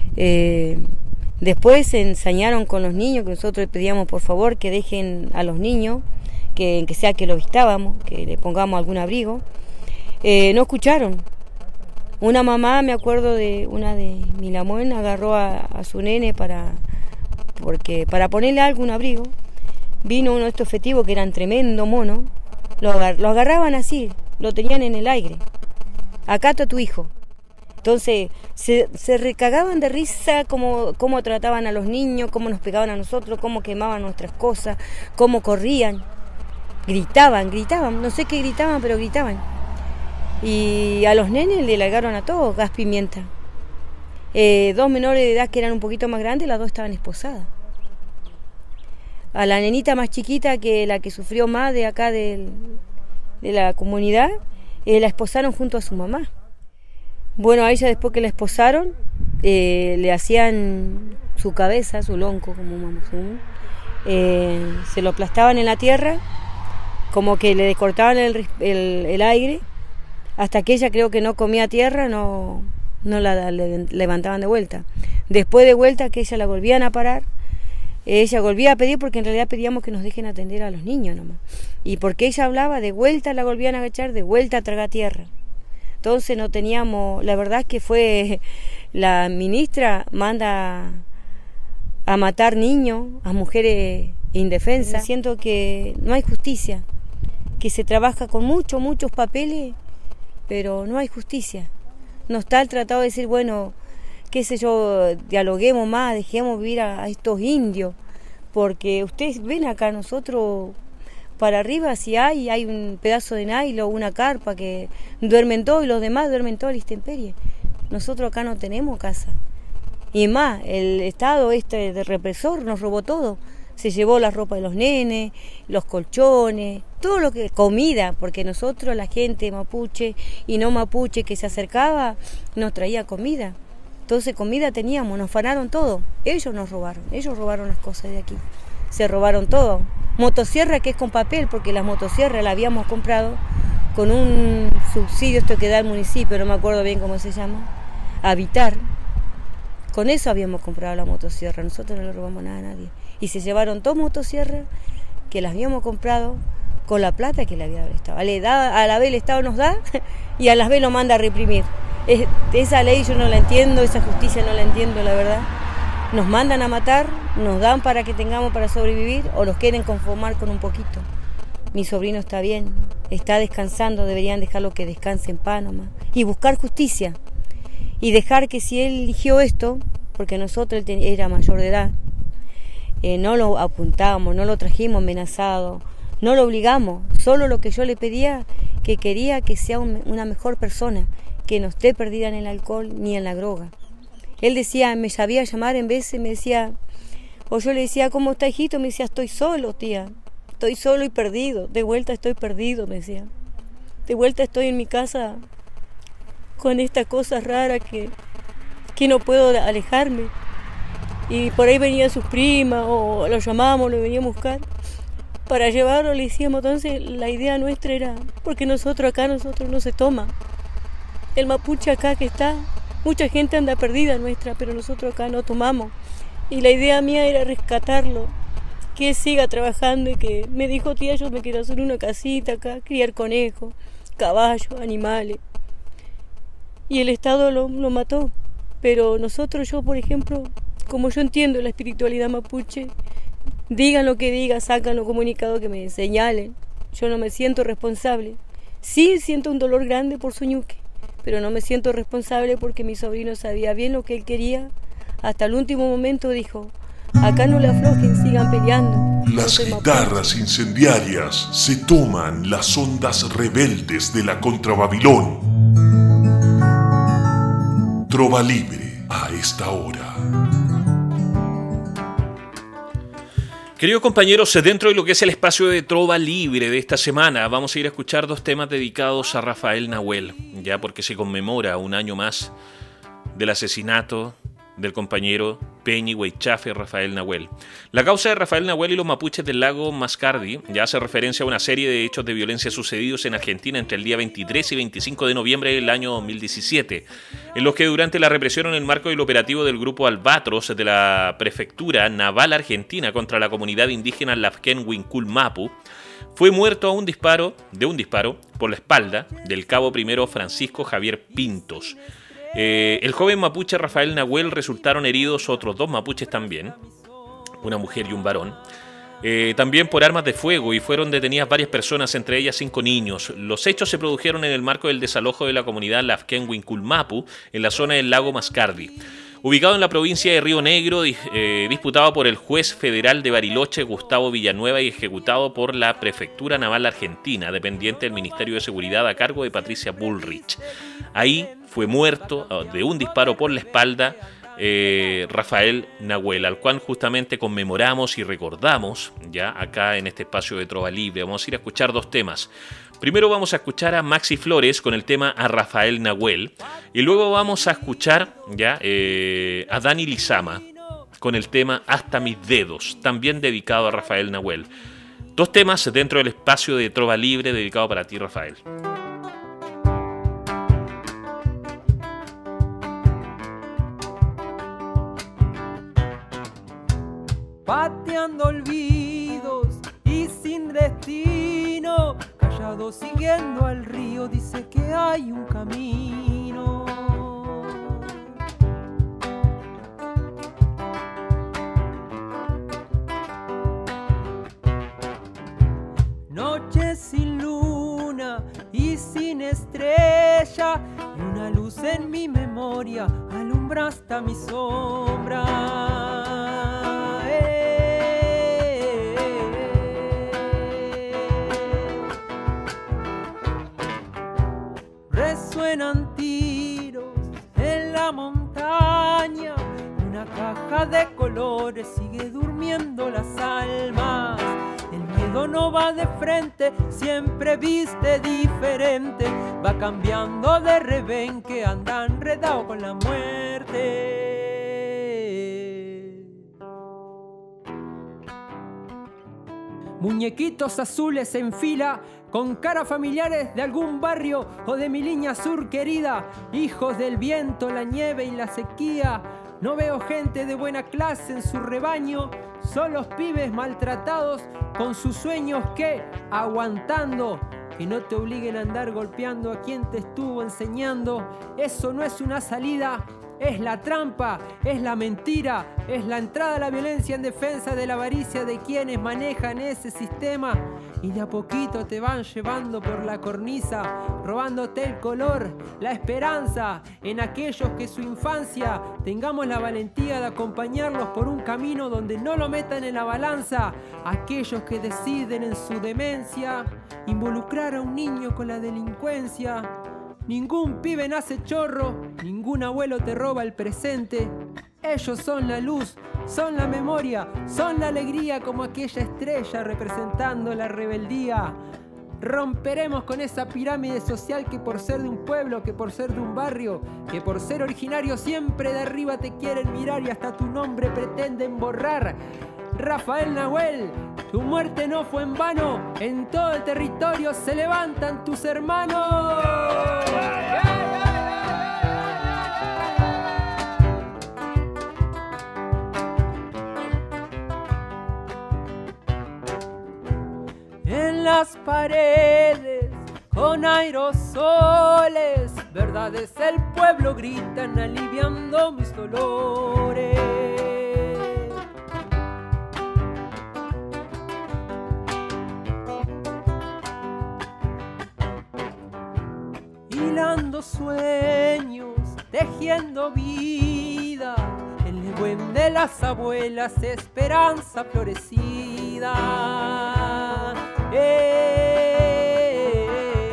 Eh, después se ensañaron con los niños, que nosotros les pedíamos por favor que dejen a los niños, que, que sea que lo vistábamos, que le pongamos algún abrigo. Eh, no escucharon. Una mamá, me acuerdo de una de Milamuén, agarró a, a su nene para, porque, para ponerle algún abrigo. Vino uno de estos efectivos que eran tremendo mono, lo, agar, lo agarraban así, lo tenían en el aire. Acá está tu hijo. Entonces se, se recagaban de risa cómo, cómo trataban a los niños, cómo nos pegaban a nosotros, cómo quemaban nuestras cosas, cómo corrían. Gritaban, gritaban, no sé qué gritaban, pero gritaban. Y a los nenes le largaron a todos gas pimienta. Eh, dos menores de edad que eran un poquito más grandes, las dos estaban esposadas. A la nenita más chiquita, que la que sufrió más de acá de, de la comunidad, eh, la esposaron junto a su mamá. Bueno, a ella después que la esposaron, eh, le hacían su cabeza, su lonco, como mamá, eh, se lo aplastaban en la tierra, como que le cortaban el, el, el aire, hasta que ella creo que no comía tierra, no, no la le, levantaban de vuelta. Después de vuelta que ella la volvían a parar, ella volvía a pedir, porque en realidad pedíamos que nos dejen atender a los niños nomás. Y porque ella hablaba, de vuelta la volvían a agachar, de vuelta a tragar tierra. Entonces no teníamos, la verdad es que fue, la ministra manda a matar niños, a mujeres indefensas. Siento que no hay justicia, que se trabaja con muchos, muchos papeles, pero no hay justicia. No está el tratado de decir, bueno, qué sé yo, dialoguemos más, dejemos vivir a, a estos indios, porque ustedes ven acá nosotros para arriba, si hay, hay un pedazo de nylon, una carpa que duermen todos y los demás duermen toda la intemperie. Nosotros acá no tenemos casa. Y más, el Estado este de represor nos robó todo. Se llevó la ropa de los nenes, los colchones, todo lo que... comida, porque nosotros, la gente mapuche y no mapuche que se acercaba, nos traía comida. Entonces comida teníamos, nos fanaron todo. Ellos nos robaron, ellos robaron las cosas de aquí. Se robaron todo. Motosierra que es con papel, porque la motosierra la habíamos comprado con un subsidio, esto que da el municipio, no me acuerdo bien cómo se llama, Habitar. Con eso habíamos comprado la motosierra, nosotros no le robamos nada a nadie. Y se llevaron dos motosierras que las habíamos comprado con la plata que le había dado el Estado. Le da, a la vez el Estado nos da y a la vez lo manda a reprimir. Es, esa ley yo no la entiendo, esa justicia no la entiendo, la verdad. Nos mandan a matar, nos dan para que tengamos para sobrevivir o los quieren conformar con un poquito. Mi sobrino está bien, está descansando, deberían dejarlo que descanse en paz nomás. Y buscar justicia. Y dejar que si él eligió esto, porque nosotros él era mayor de edad, eh, no lo apuntamos, no lo trajimos amenazado, no lo obligamos, solo lo que yo le pedía, que quería que sea un, una mejor persona, que no esté perdida en el alcohol ni en la droga. Él decía, me sabía llamar en veces, me decía, o yo le decía, ¿cómo está hijito? Me decía, estoy solo, tía, estoy solo y perdido, de vuelta estoy perdido, me decía, de vuelta estoy en mi casa con esta cosa rara que, que no puedo alejarme. Y por ahí venían sus primas, o lo llamábamos, lo veníamos a buscar, para llevarlo, le decíamos, entonces la idea nuestra era, porque nosotros acá, nosotros no se toma. El mapuche acá que está, mucha gente anda perdida nuestra, pero nosotros acá no tomamos. Y la idea mía era rescatarlo, que él siga trabajando y que me dijo, tía, yo me quiero hacer una casita acá, criar conejos, caballos, animales. Y el Estado lo, lo mató. Pero nosotros, yo por ejemplo, como yo entiendo la espiritualidad mapuche, digan lo que digan, sacan los comunicados que me señalen. Yo no me siento responsable. Sí siento un dolor grande por Soñuque, pero no me siento responsable porque mi sobrino sabía bien lo que él quería. Hasta el último momento dijo, acá no le aflojen, sigan peleando. Las guitarras incendiarias se toman las ondas rebeldes de la Contrababilón. Trova libre a esta hora. Queridos compañeros, dentro de lo que es el espacio de Trova Libre de esta semana, vamos a ir a escuchar dos temas dedicados a Rafael Nahuel, ya porque se conmemora un año más del asesinato del compañero Peñi Weichafe Rafael Nahuel. La causa de Rafael Nahuel y los mapuches del lago Mascardi ya hace referencia a una serie de hechos de violencia sucedidos en Argentina entre el día veintitrés y veinticinco de noviembre del año dos mil diecisiete, en los que durante la represión en el marco del operativo del Grupo Albatros de la Prefectura Naval Argentina contra la comunidad indígena Lafken Wincul Mapu, fue muerto a un disparo, de un disparo por la espalda del cabo primero Francisco Javier Pintos. Eh, el joven mapuche Rafael Nahuel resultaron heridos otros dos mapuches también, una mujer y un varón, eh, también por armas de fuego, y fueron detenidas varias personas, entre ellas cinco niños. Los hechos se produjeron en el marco del desalojo de la comunidad Lafken Wincul Mapu en la zona del lago Mascardi, ubicado en la provincia de Río Negro, eh, disputado por el juez federal de Bariloche Gustavo Villanueva y ejecutado por la Prefectura Naval Argentina, dependiente del Ministerio de Seguridad a cargo de Patricia Bullrich. Ahí fue muerto de un disparo por la espalda eh, Rafael Nahuel, al cual justamente conmemoramos y recordamos ya acá en este espacio de Trova Libre. Vamos a ir a escuchar dos temas. Primero vamos a escuchar a Maxi Flores con el tema A Rafael Nahuel, y luego vamos a escuchar ya eh, a Dani Lizama con el tema Hasta mis dedos, también dedicado a Rafael Nahuel. Dos temas dentro del espacio de Trova Libre dedicado para ti, Rafael. Pateando olvidos y sin destino, callado siguiendo al río, dice que hay un camino. Noche sin luna y sin estrellas, alumbra hasta mi sombra. Eh, Resuenan tiros en la montaña, una caja de colores sigue durmiendo las almas. El miedo no va de frente, siempre viste diferente, va cambiando de rebenque, anda enredado con la muerte. Muñequitos azules en fila, con caras familiares de algún barrio o de mi línea sur querida, hijos del viento, la nieve y la sequía. No veo gente de buena clase en su rebaño, solos pibes maltratados con sus sueños que, aguantando, que no te obliguen a andar golpeando a quien te estuvo enseñando. Eso no es una salida, es la trampa, es la mentira, es la entrada a la violencia en defensa de la avaricia de quienes manejan ese sistema. Y de a poquito te van llevando por la cornisa, robándote el color, la esperanza en aquellos que su infancia tengamos la valentía de acompañarlos por un camino donde no lo metan en la balanza. Aquellos que deciden en su demencia involucrar a un niño con la delincuencia. Ningún pibe nace chorro, ningún abuelo te roba el presente. Ellos son la luz, son la memoria, son la alegría como aquella estrella representando la rebeldía. Romperemos con esa pirámide social que por ser de un pueblo, que por ser de un barrio, que por ser originario siempre de arriba te quieren mirar y hasta tu nombre pretenden borrar. Rafael Nahuel, tu muerte no fue en vano, en todo el territorio se levantan tus hermanos. En las paredes con aerosoles, verdades el pueblo gritan aliviando mis dolores. Hilando sueños, tejiendo vida, el legüen de las abuelas, esperanza florecida. Eh,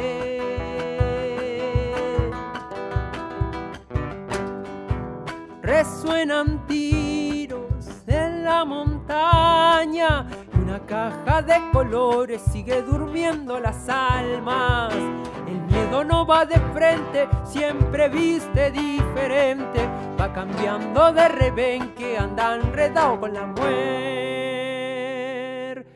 Resuenan tiros en la montaña, y una caja de colores sigue durmiendo las almas. El miedo no va de frente, siempre viste diferente, va cambiando de rebenque, anda enredado con la muerte.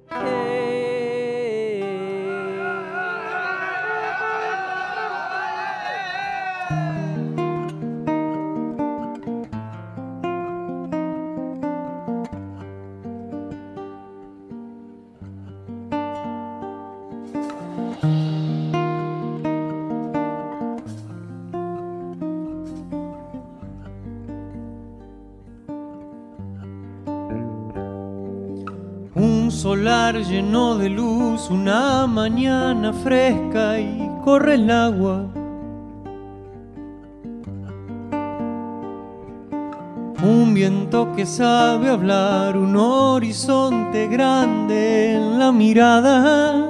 Un solar lleno de luz, una mañana fresca y corre el agua. Un viento que sabe hablar, un horizonte grande en la mirada.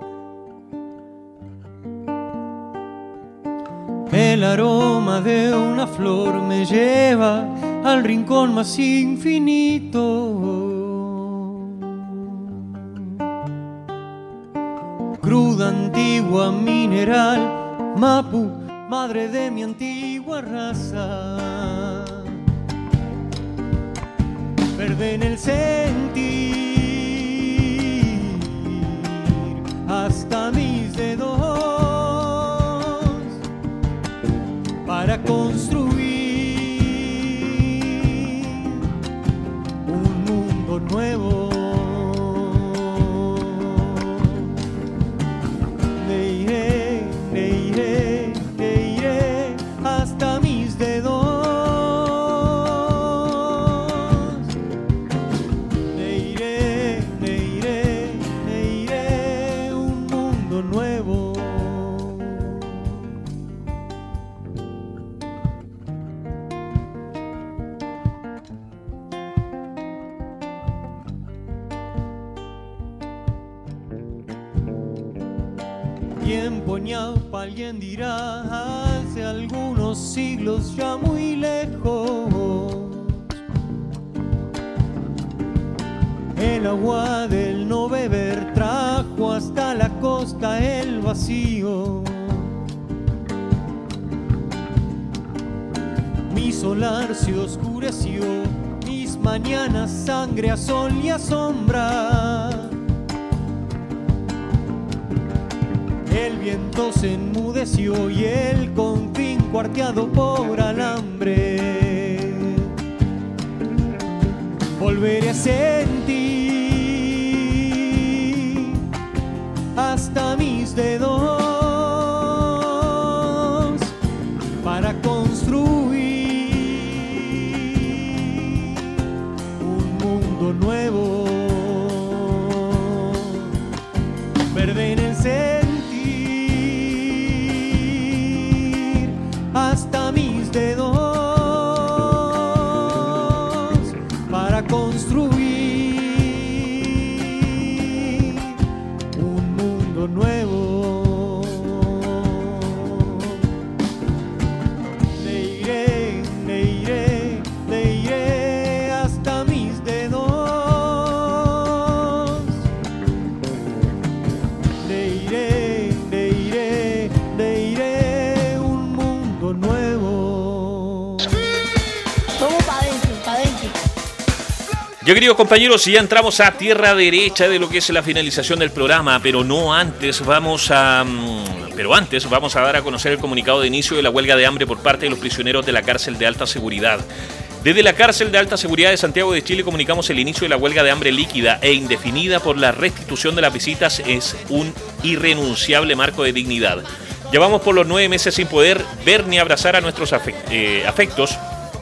El aroma de una flor me lleva al rincón más infinito. Cruda antigua mineral, Mapu, madre de mi antigua raza. Verde en el sentir, hasta mis dedos, para construir un mundo nuevo. tiempo en Ñaupa, alguien dirá, hace algunos siglos ya muy lejos. El agua del no beber trajo hasta la costa el vacío. Mi solar se oscureció, mis mañanas sangre a sol y a sombra. El viento se enmudeció y el confín cuarteado por alambre. Volveré a sentir hasta mis dedos para construir un mundo nuevo, verde en el sentir hasta mis dedos para construir un mundo nuevo. Le iré, le iré, le iré hasta mis dedos. Le iré, le iré, le iré un mundo nuevo. Vamos para adentro, para adentro. Ya, queridos compañeros, ya entramos a tierra derecha de lo que es la finalización del programa, pero no antes vamos a... Pero antes vamos a dar a conocer el comunicado de inicio de la huelga de hambre por parte de los prisioneros de la cárcel de alta seguridad. Desde la cárcel de alta seguridad de Santiago de Chile comunicamos el inicio de la huelga de hambre líquida e indefinida por la restitución de las visitas. Es un irrenunciable marco de dignidad. Llevamos por los nueve meses sin poder ver ni abrazar a nuestros afectos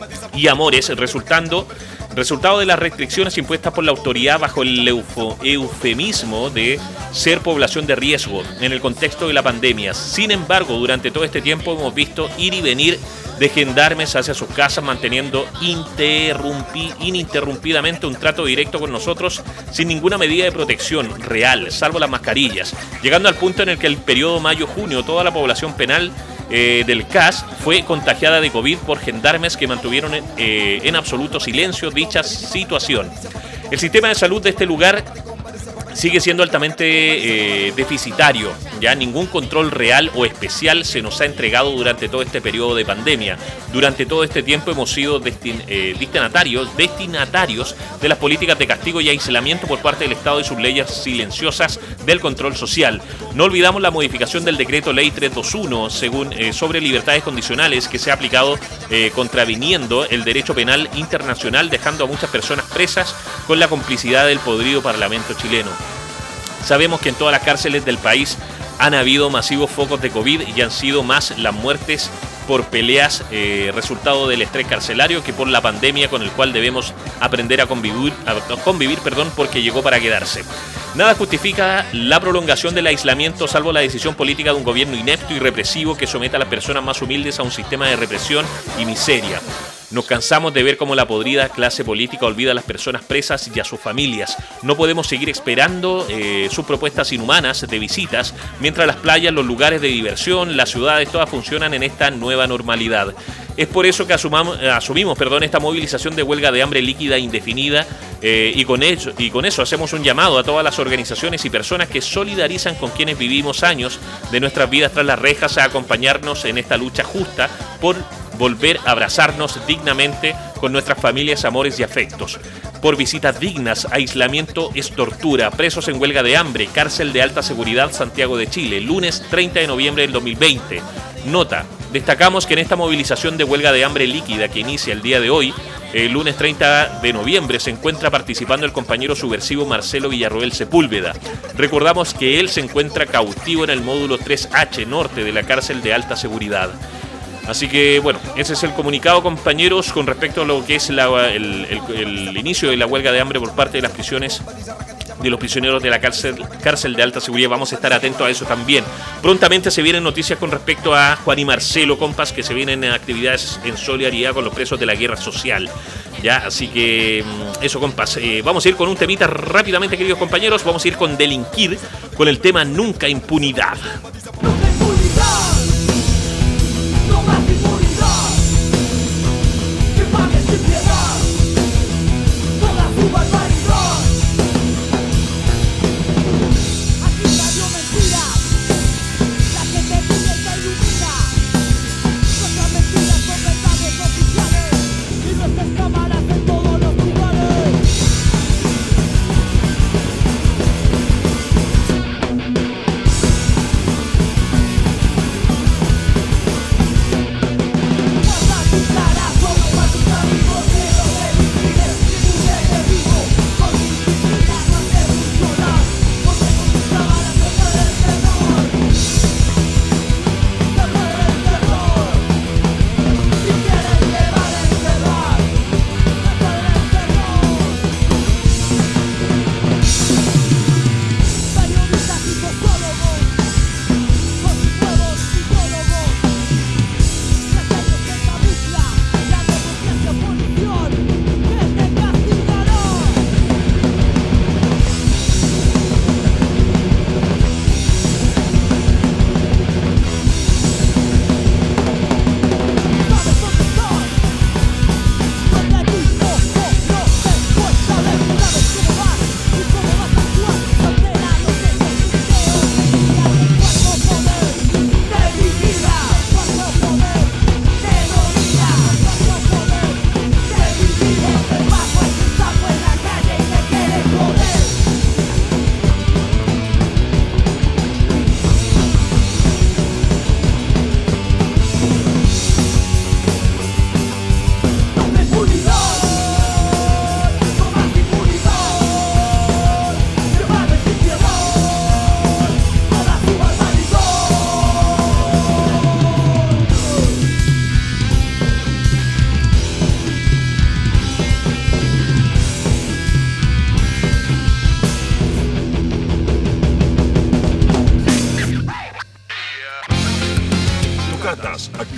y amores, resultando... Resultado de las restricciones impuestas por la autoridad bajo el eufo, eufemismo de ser población de riesgo en el contexto de la pandemia. Sin embargo, durante todo este tiempo hemos visto ir y venir de gendarmes hacia sus casas, manteniendo interrumpi, ininterrumpidamente un trato directo con nosotros sin ninguna medida de protección real, salvo las mascarillas, llegando al punto en el que el periodo mayo-junio toda la población penal Eh, del C A S fue contagiada de COVID por gendarmes que mantuvieron eh, en absoluto silencio dicha situación. El sistema de salud de este lugar sigue siendo altamente eh, deficitario. Ya ningún control real o especial se nos ha entregado durante todo este periodo de pandemia. Durante todo este tiempo hemos sido destin, eh, destinatarios, destinatarios de las políticas de castigo y aislamiento por parte del Estado y sus leyes silenciosas del control social. No olvidamos la modificación del decreto ley trescientos veintiuno según, eh, sobre libertades condicionales que se ha aplicado eh, contraviniendo el derecho penal internacional, dejando a muchas personas presas con la complicidad del podrido Parlamento chileno. Sabemos que en todas las cárceles del país han habido masivos focos de COVID y han sido más las muertes por peleas eh, resultado del estrés carcelario que por la pandemia, con el cual debemos aprender a convivir, a convivir perdón, porque llegó para quedarse. Nada justifica la prolongación del aislamiento salvo la decisión política de un gobierno inepto y represivo que someta a las personas más humildes a un sistema de represión y miseria. Nos cansamos de ver cómo la podrida clase política olvida a las personas presas y a sus familias. No podemos seguir esperando eh, sus propuestas inhumanas de visitas, mientras las playas, los lugares de diversión, las ciudades, todas funcionan en esta nueva normalidad. Es por eso que asumamos, asumimos perdón, esta movilización de huelga de hambre líquida e indefinida eh, y, con ello, y con eso hacemos un llamado a todas las organizaciones y personas que solidarizan con quienes vivimos años de nuestras vidas tras las rejas a acompañarnos en esta lucha justa por volver a abrazarnos dignamente con nuestras familias, amores y afectos. Por visitas dignas, aislamiento es tortura. Presos en huelga de hambre, cárcel de alta seguridad, Santiago de Chile, lunes treinta de noviembre del dos mil veinte. Nota: destacamos que en esta movilización de huelga de hambre líquida que inicia el día de hoy, el lunes treinta de noviembre, se encuentra participando el compañero subversivo Marcelo Villarroel Sepúlveda. Recordamos que él se encuentra cautivo en el módulo tres H norte de la cárcel de alta seguridad. Así que, bueno, ese es el comunicado, compañeros, con respecto a lo que es la, el, el, el inicio de la huelga de hambre por parte de las prisiones, de los prisioneros de la cárcel, cárcel de alta seguridad. Vamos a estar atentos a eso también. Prontamente se vienen noticias con respecto a Juan y Marcelo, compas, que se vienen actividades en solidaridad con los presos de la guerra social. Ya, así que eso, compas. Eh, vamos a ir con un temita rápidamente, queridos compañeros. Vamos a ir con Delinquir, con el tema Nunca Impunidad.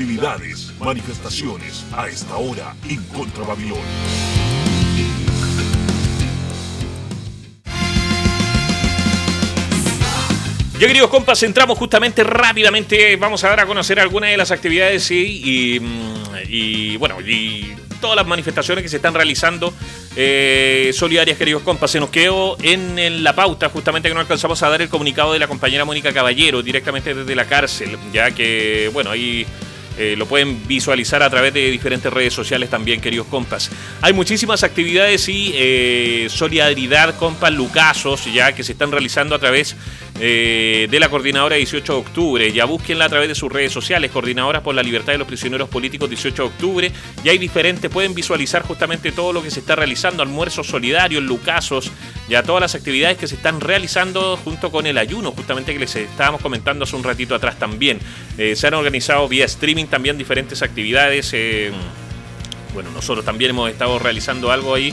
actividades, manifestaciones a esta hora en Contra Babilón. Ya, queridos compas, entramos justamente rápidamente, vamos a dar a conocer algunas de las actividades y, y, y bueno, y todas las manifestaciones que se están realizando eh, solidarias, queridos compas. Se nos quedó en, en la pauta justamente que no alcanzamos a dar el comunicado de la compañera Mónica Caballero directamente desde la cárcel, ya que, bueno, ahí... Eh, lo pueden visualizar a través de diferentes redes sociales también, queridos compas. Hay muchísimas actividades y eh, solidaridad, compas, lucazos, ya que se están realizando a través eh, de la Coordinadora dieciocho de octubre. Ya búsquenla a través de sus redes sociales, Coordinadora por la Libertad de los Prisioneros Políticos dieciocho de octubre. Y hay diferentes, pueden visualizar justamente todo lo que se está realizando, almuerzos solidarios, lucazos, ya todas las actividades que se están realizando junto con el ayuno, justamente que les estábamos comentando hace un ratito atrás también. Eh, se han organizado vía streaming también diferentes actividades. Eh, bueno, nosotros también hemos estado realizando algo ahí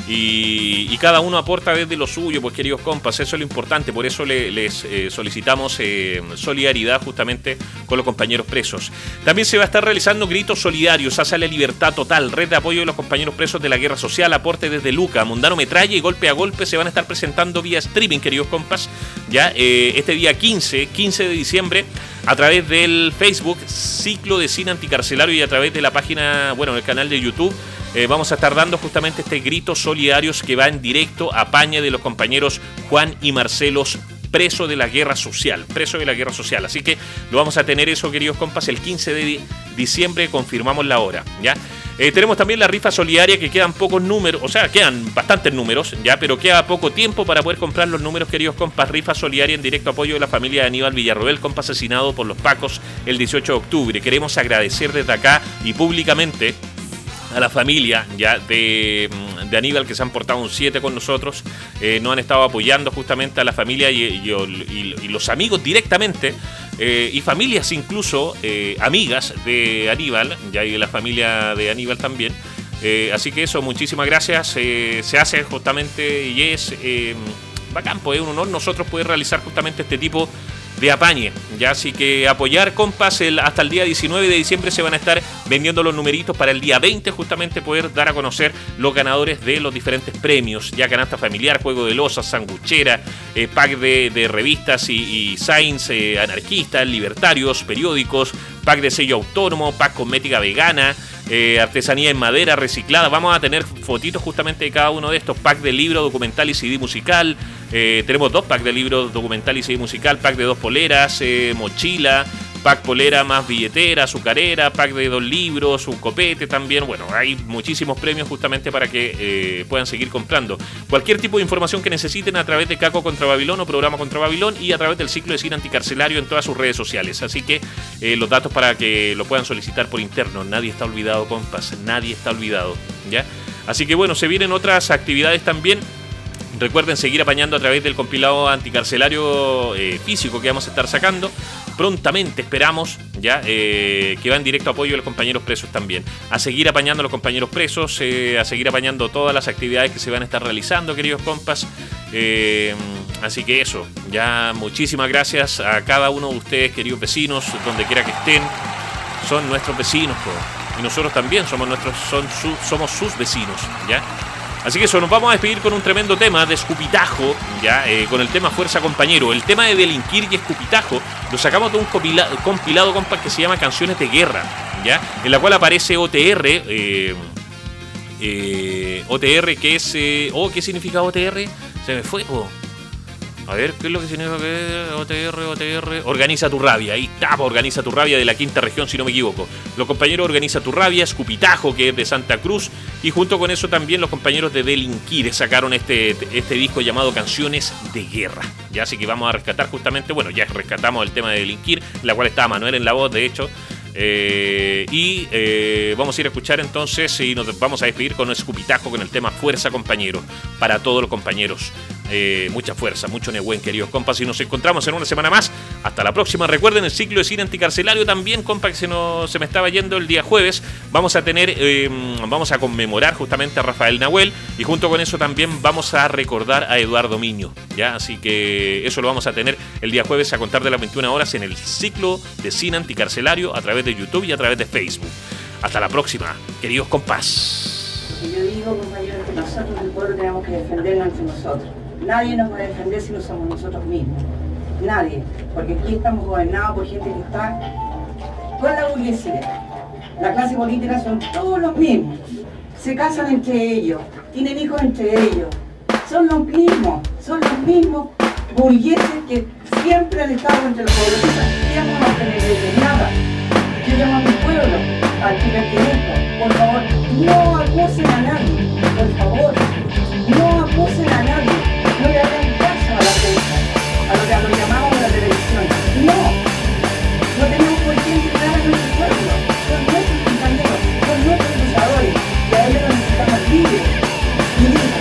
y, y cada uno aporta desde lo suyo, pues, queridos compas, eso es lo importante. Por eso le, les eh, solicitamos eh, solidaridad justamente con los compañeros presos. También se va a estar realizando gritos solidarios hacia la libertad total, red de apoyo de los compañeros presos de la guerra social, aporte desde Luca, Mundano Metralla y Golpe a Golpe se van a estar presentando vía streaming, queridos compas, ya eh, este día quince de diciembre, a través del Facebook Ciclo de Cine Anticarcelario y a través de la página, bueno, el canal de YouTube. Eh, vamos a estar dando justamente este grito solidarios que va en directo a Paña de los compañeros Juan y Marcelos, preso de la guerra social, preso de la guerra social. Así que lo vamos a tener eso, queridos compas, el quince de diciembre, confirmamos la hora, ¿ya? Eh, tenemos también la rifa solidaria, que quedan pocos números, o sea, quedan bastantes números, ya, pero queda poco tiempo para poder comprar los números, queridos compas. Rifa solidaria en directo apoyo de la familia de Aníbal Villarroel, compa asesinado por los pacos el dieciocho de octubre. Queremos agradecer desde acá y públicamente a la familia ya de, de Aníbal, que se han portado un siete con nosotros, eh, nos han estado apoyando justamente a la familia y, y, y, y los amigos directamente, eh, y familias incluso, eh, amigas de Aníbal, ya, y de la familia de Aníbal también. Eh, así que eso, muchísimas gracias. Eh, se hace justamente y es eh, bacán, pues es un honor nosotros poder realizar justamente este tipo de apañe, ya, así que apoyar, compas. El, hasta el día diecinueve de diciembre se van a estar vendiendo los numeritos para el día veinte justamente poder dar a conocer los ganadores de los diferentes premios, ya, canasta familiar, juego de losas, sanguchera, eh, pack de, de revistas y, y signs, eh, anarquistas, libertarios, periódicos, pack de sello autónomo, pack cosmética vegana, eh, artesanía en madera reciclada. Vamos a tener fotitos justamente de cada uno de estos, pack de libro, documental y C D musical. Eh, tenemos dos packs de libros, documental y C D musical, pack de dos poleras, eh, mochila, pack polera más billetera, azucarera, pack de dos libros, un copete también. Bueno, hay muchísimos premios justamente para que eh, puedan seguir comprando. Cualquier tipo de información que necesiten a través de Caco Contra Babilón o Programa Contra Babilón y a través del Ciclo de Cine Anticarcelario en todas sus redes sociales. Así que eh, los datos para que lo puedan solicitar por interno. Nadie está olvidado, compas, nadie está olvidado, ¿ya? Así que bueno, se vienen otras actividades también. Recuerden seguir apañando a través del compilado anticarcelario eh, físico que vamos a estar sacando prontamente, esperamos, ya, eh, que va en directo apoyo a los compañeros presos también. A seguir apañando a los compañeros presos, eh, a seguir apañando todas las actividades que se van a estar realizando, queridos compas. Eh, así que eso, ya, muchísimas gracias a cada uno de ustedes, queridos vecinos, donde quiera que estén. Son nuestros vecinos, pues, y nosotros también somos nuestros, son su, somos sus vecinos, ya. Así que eso, nos vamos a despedir con un tremendo tema de escupitajo, ya, eh, con el tema Fuerza Compañero. El tema de delinquir y escupitajo lo sacamos de un compila compilado, compas, que se llama Canciones de Guerra, ya, en la cual aparece O T R, eh, eh, O T R, que es, eh, oh, ¿qué significa O T R? Se me fue, oh. A ver, ¿qué es lo que significa O T R, O T R? Organiza tu rabia. Ahí está, Organiza tu rabia, de la quinta región, si no me equivoco. Los compañeros Organiza tu rabia, Escupitajo, que es de Santa Cruz. Y junto con eso también los compañeros de Delinquir sacaron este, este disco llamado Canciones de Guerra. Ya, así que vamos a rescatar justamente, bueno, ya rescatamos el tema de Delinquir, en la cual está Manuel en la voz, de hecho. Eh, y eh, vamos a ir a escuchar entonces y nos vamos a despedir con un escupitajo con el tema Fuerza Compañero, para todos los compañeros. Eh, mucha fuerza, mucho Nehuen, queridos compas, y nos encontramos en una semana más. Hasta la próxima. Recuerden el ciclo de cine anticarcelario también, compa, que se, nos, se me estaba yendo el día jueves. Vamos a tener, eh, vamos a conmemorar justamente a Rafael Nahuel, y junto con eso también vamos a recordar a Eduardo Miño, ¿ya? Así que eso lo vamos a tener el día jueves a contar de las veintiuna horas en el ciclo de cine anticarcelario a través través de YouTube y a través de Facebook. Hasta la próxima, queridos compás. Yo digo, compañeros, que nosotros el pueblo tenemos que defendernos entre nosotros. Nadie nos va a defender si no somos nosotros mismos. Nadie. Porque aquí estamos gobernados por gente que está con la burguesía. La clase política son todos los mismos. Se casan entre ellos, tienen hijos entre ellos. Son los mismos, son los mismos burgueses que siempre han estado entre los pueblos. ¿Qué vamos a tener de nada? Yo llamo a mi pueblo, al que pertenezco. Por favor, no acusen a nadie. Por favor, no acusen a nadie. No le hagan caso a la prensa, a lo que a lo llamamos la televisión. No, no tenemos por qué entregar a nuestro pueblo. Son nuestros compañeros, son nuestros luchadores. Y a ellos los necesitamos libres y libres.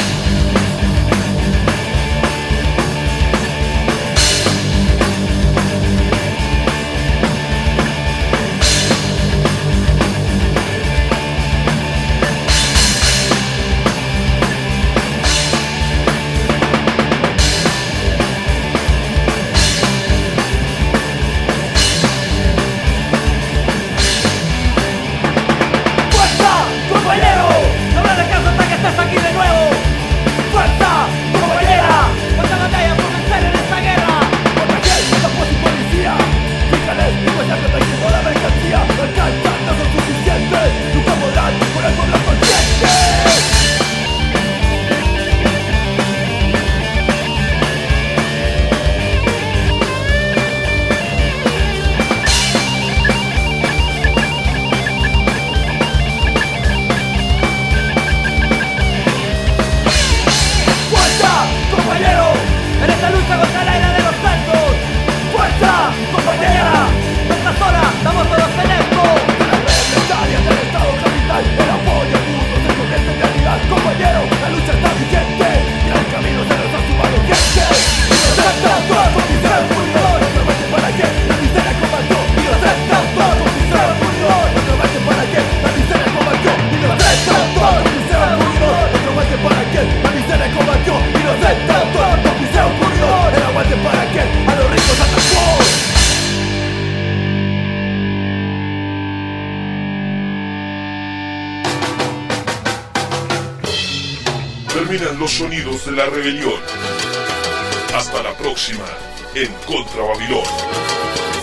Terminan los sonidos de la rebelión. Hasta la próxima en Contra Babilón.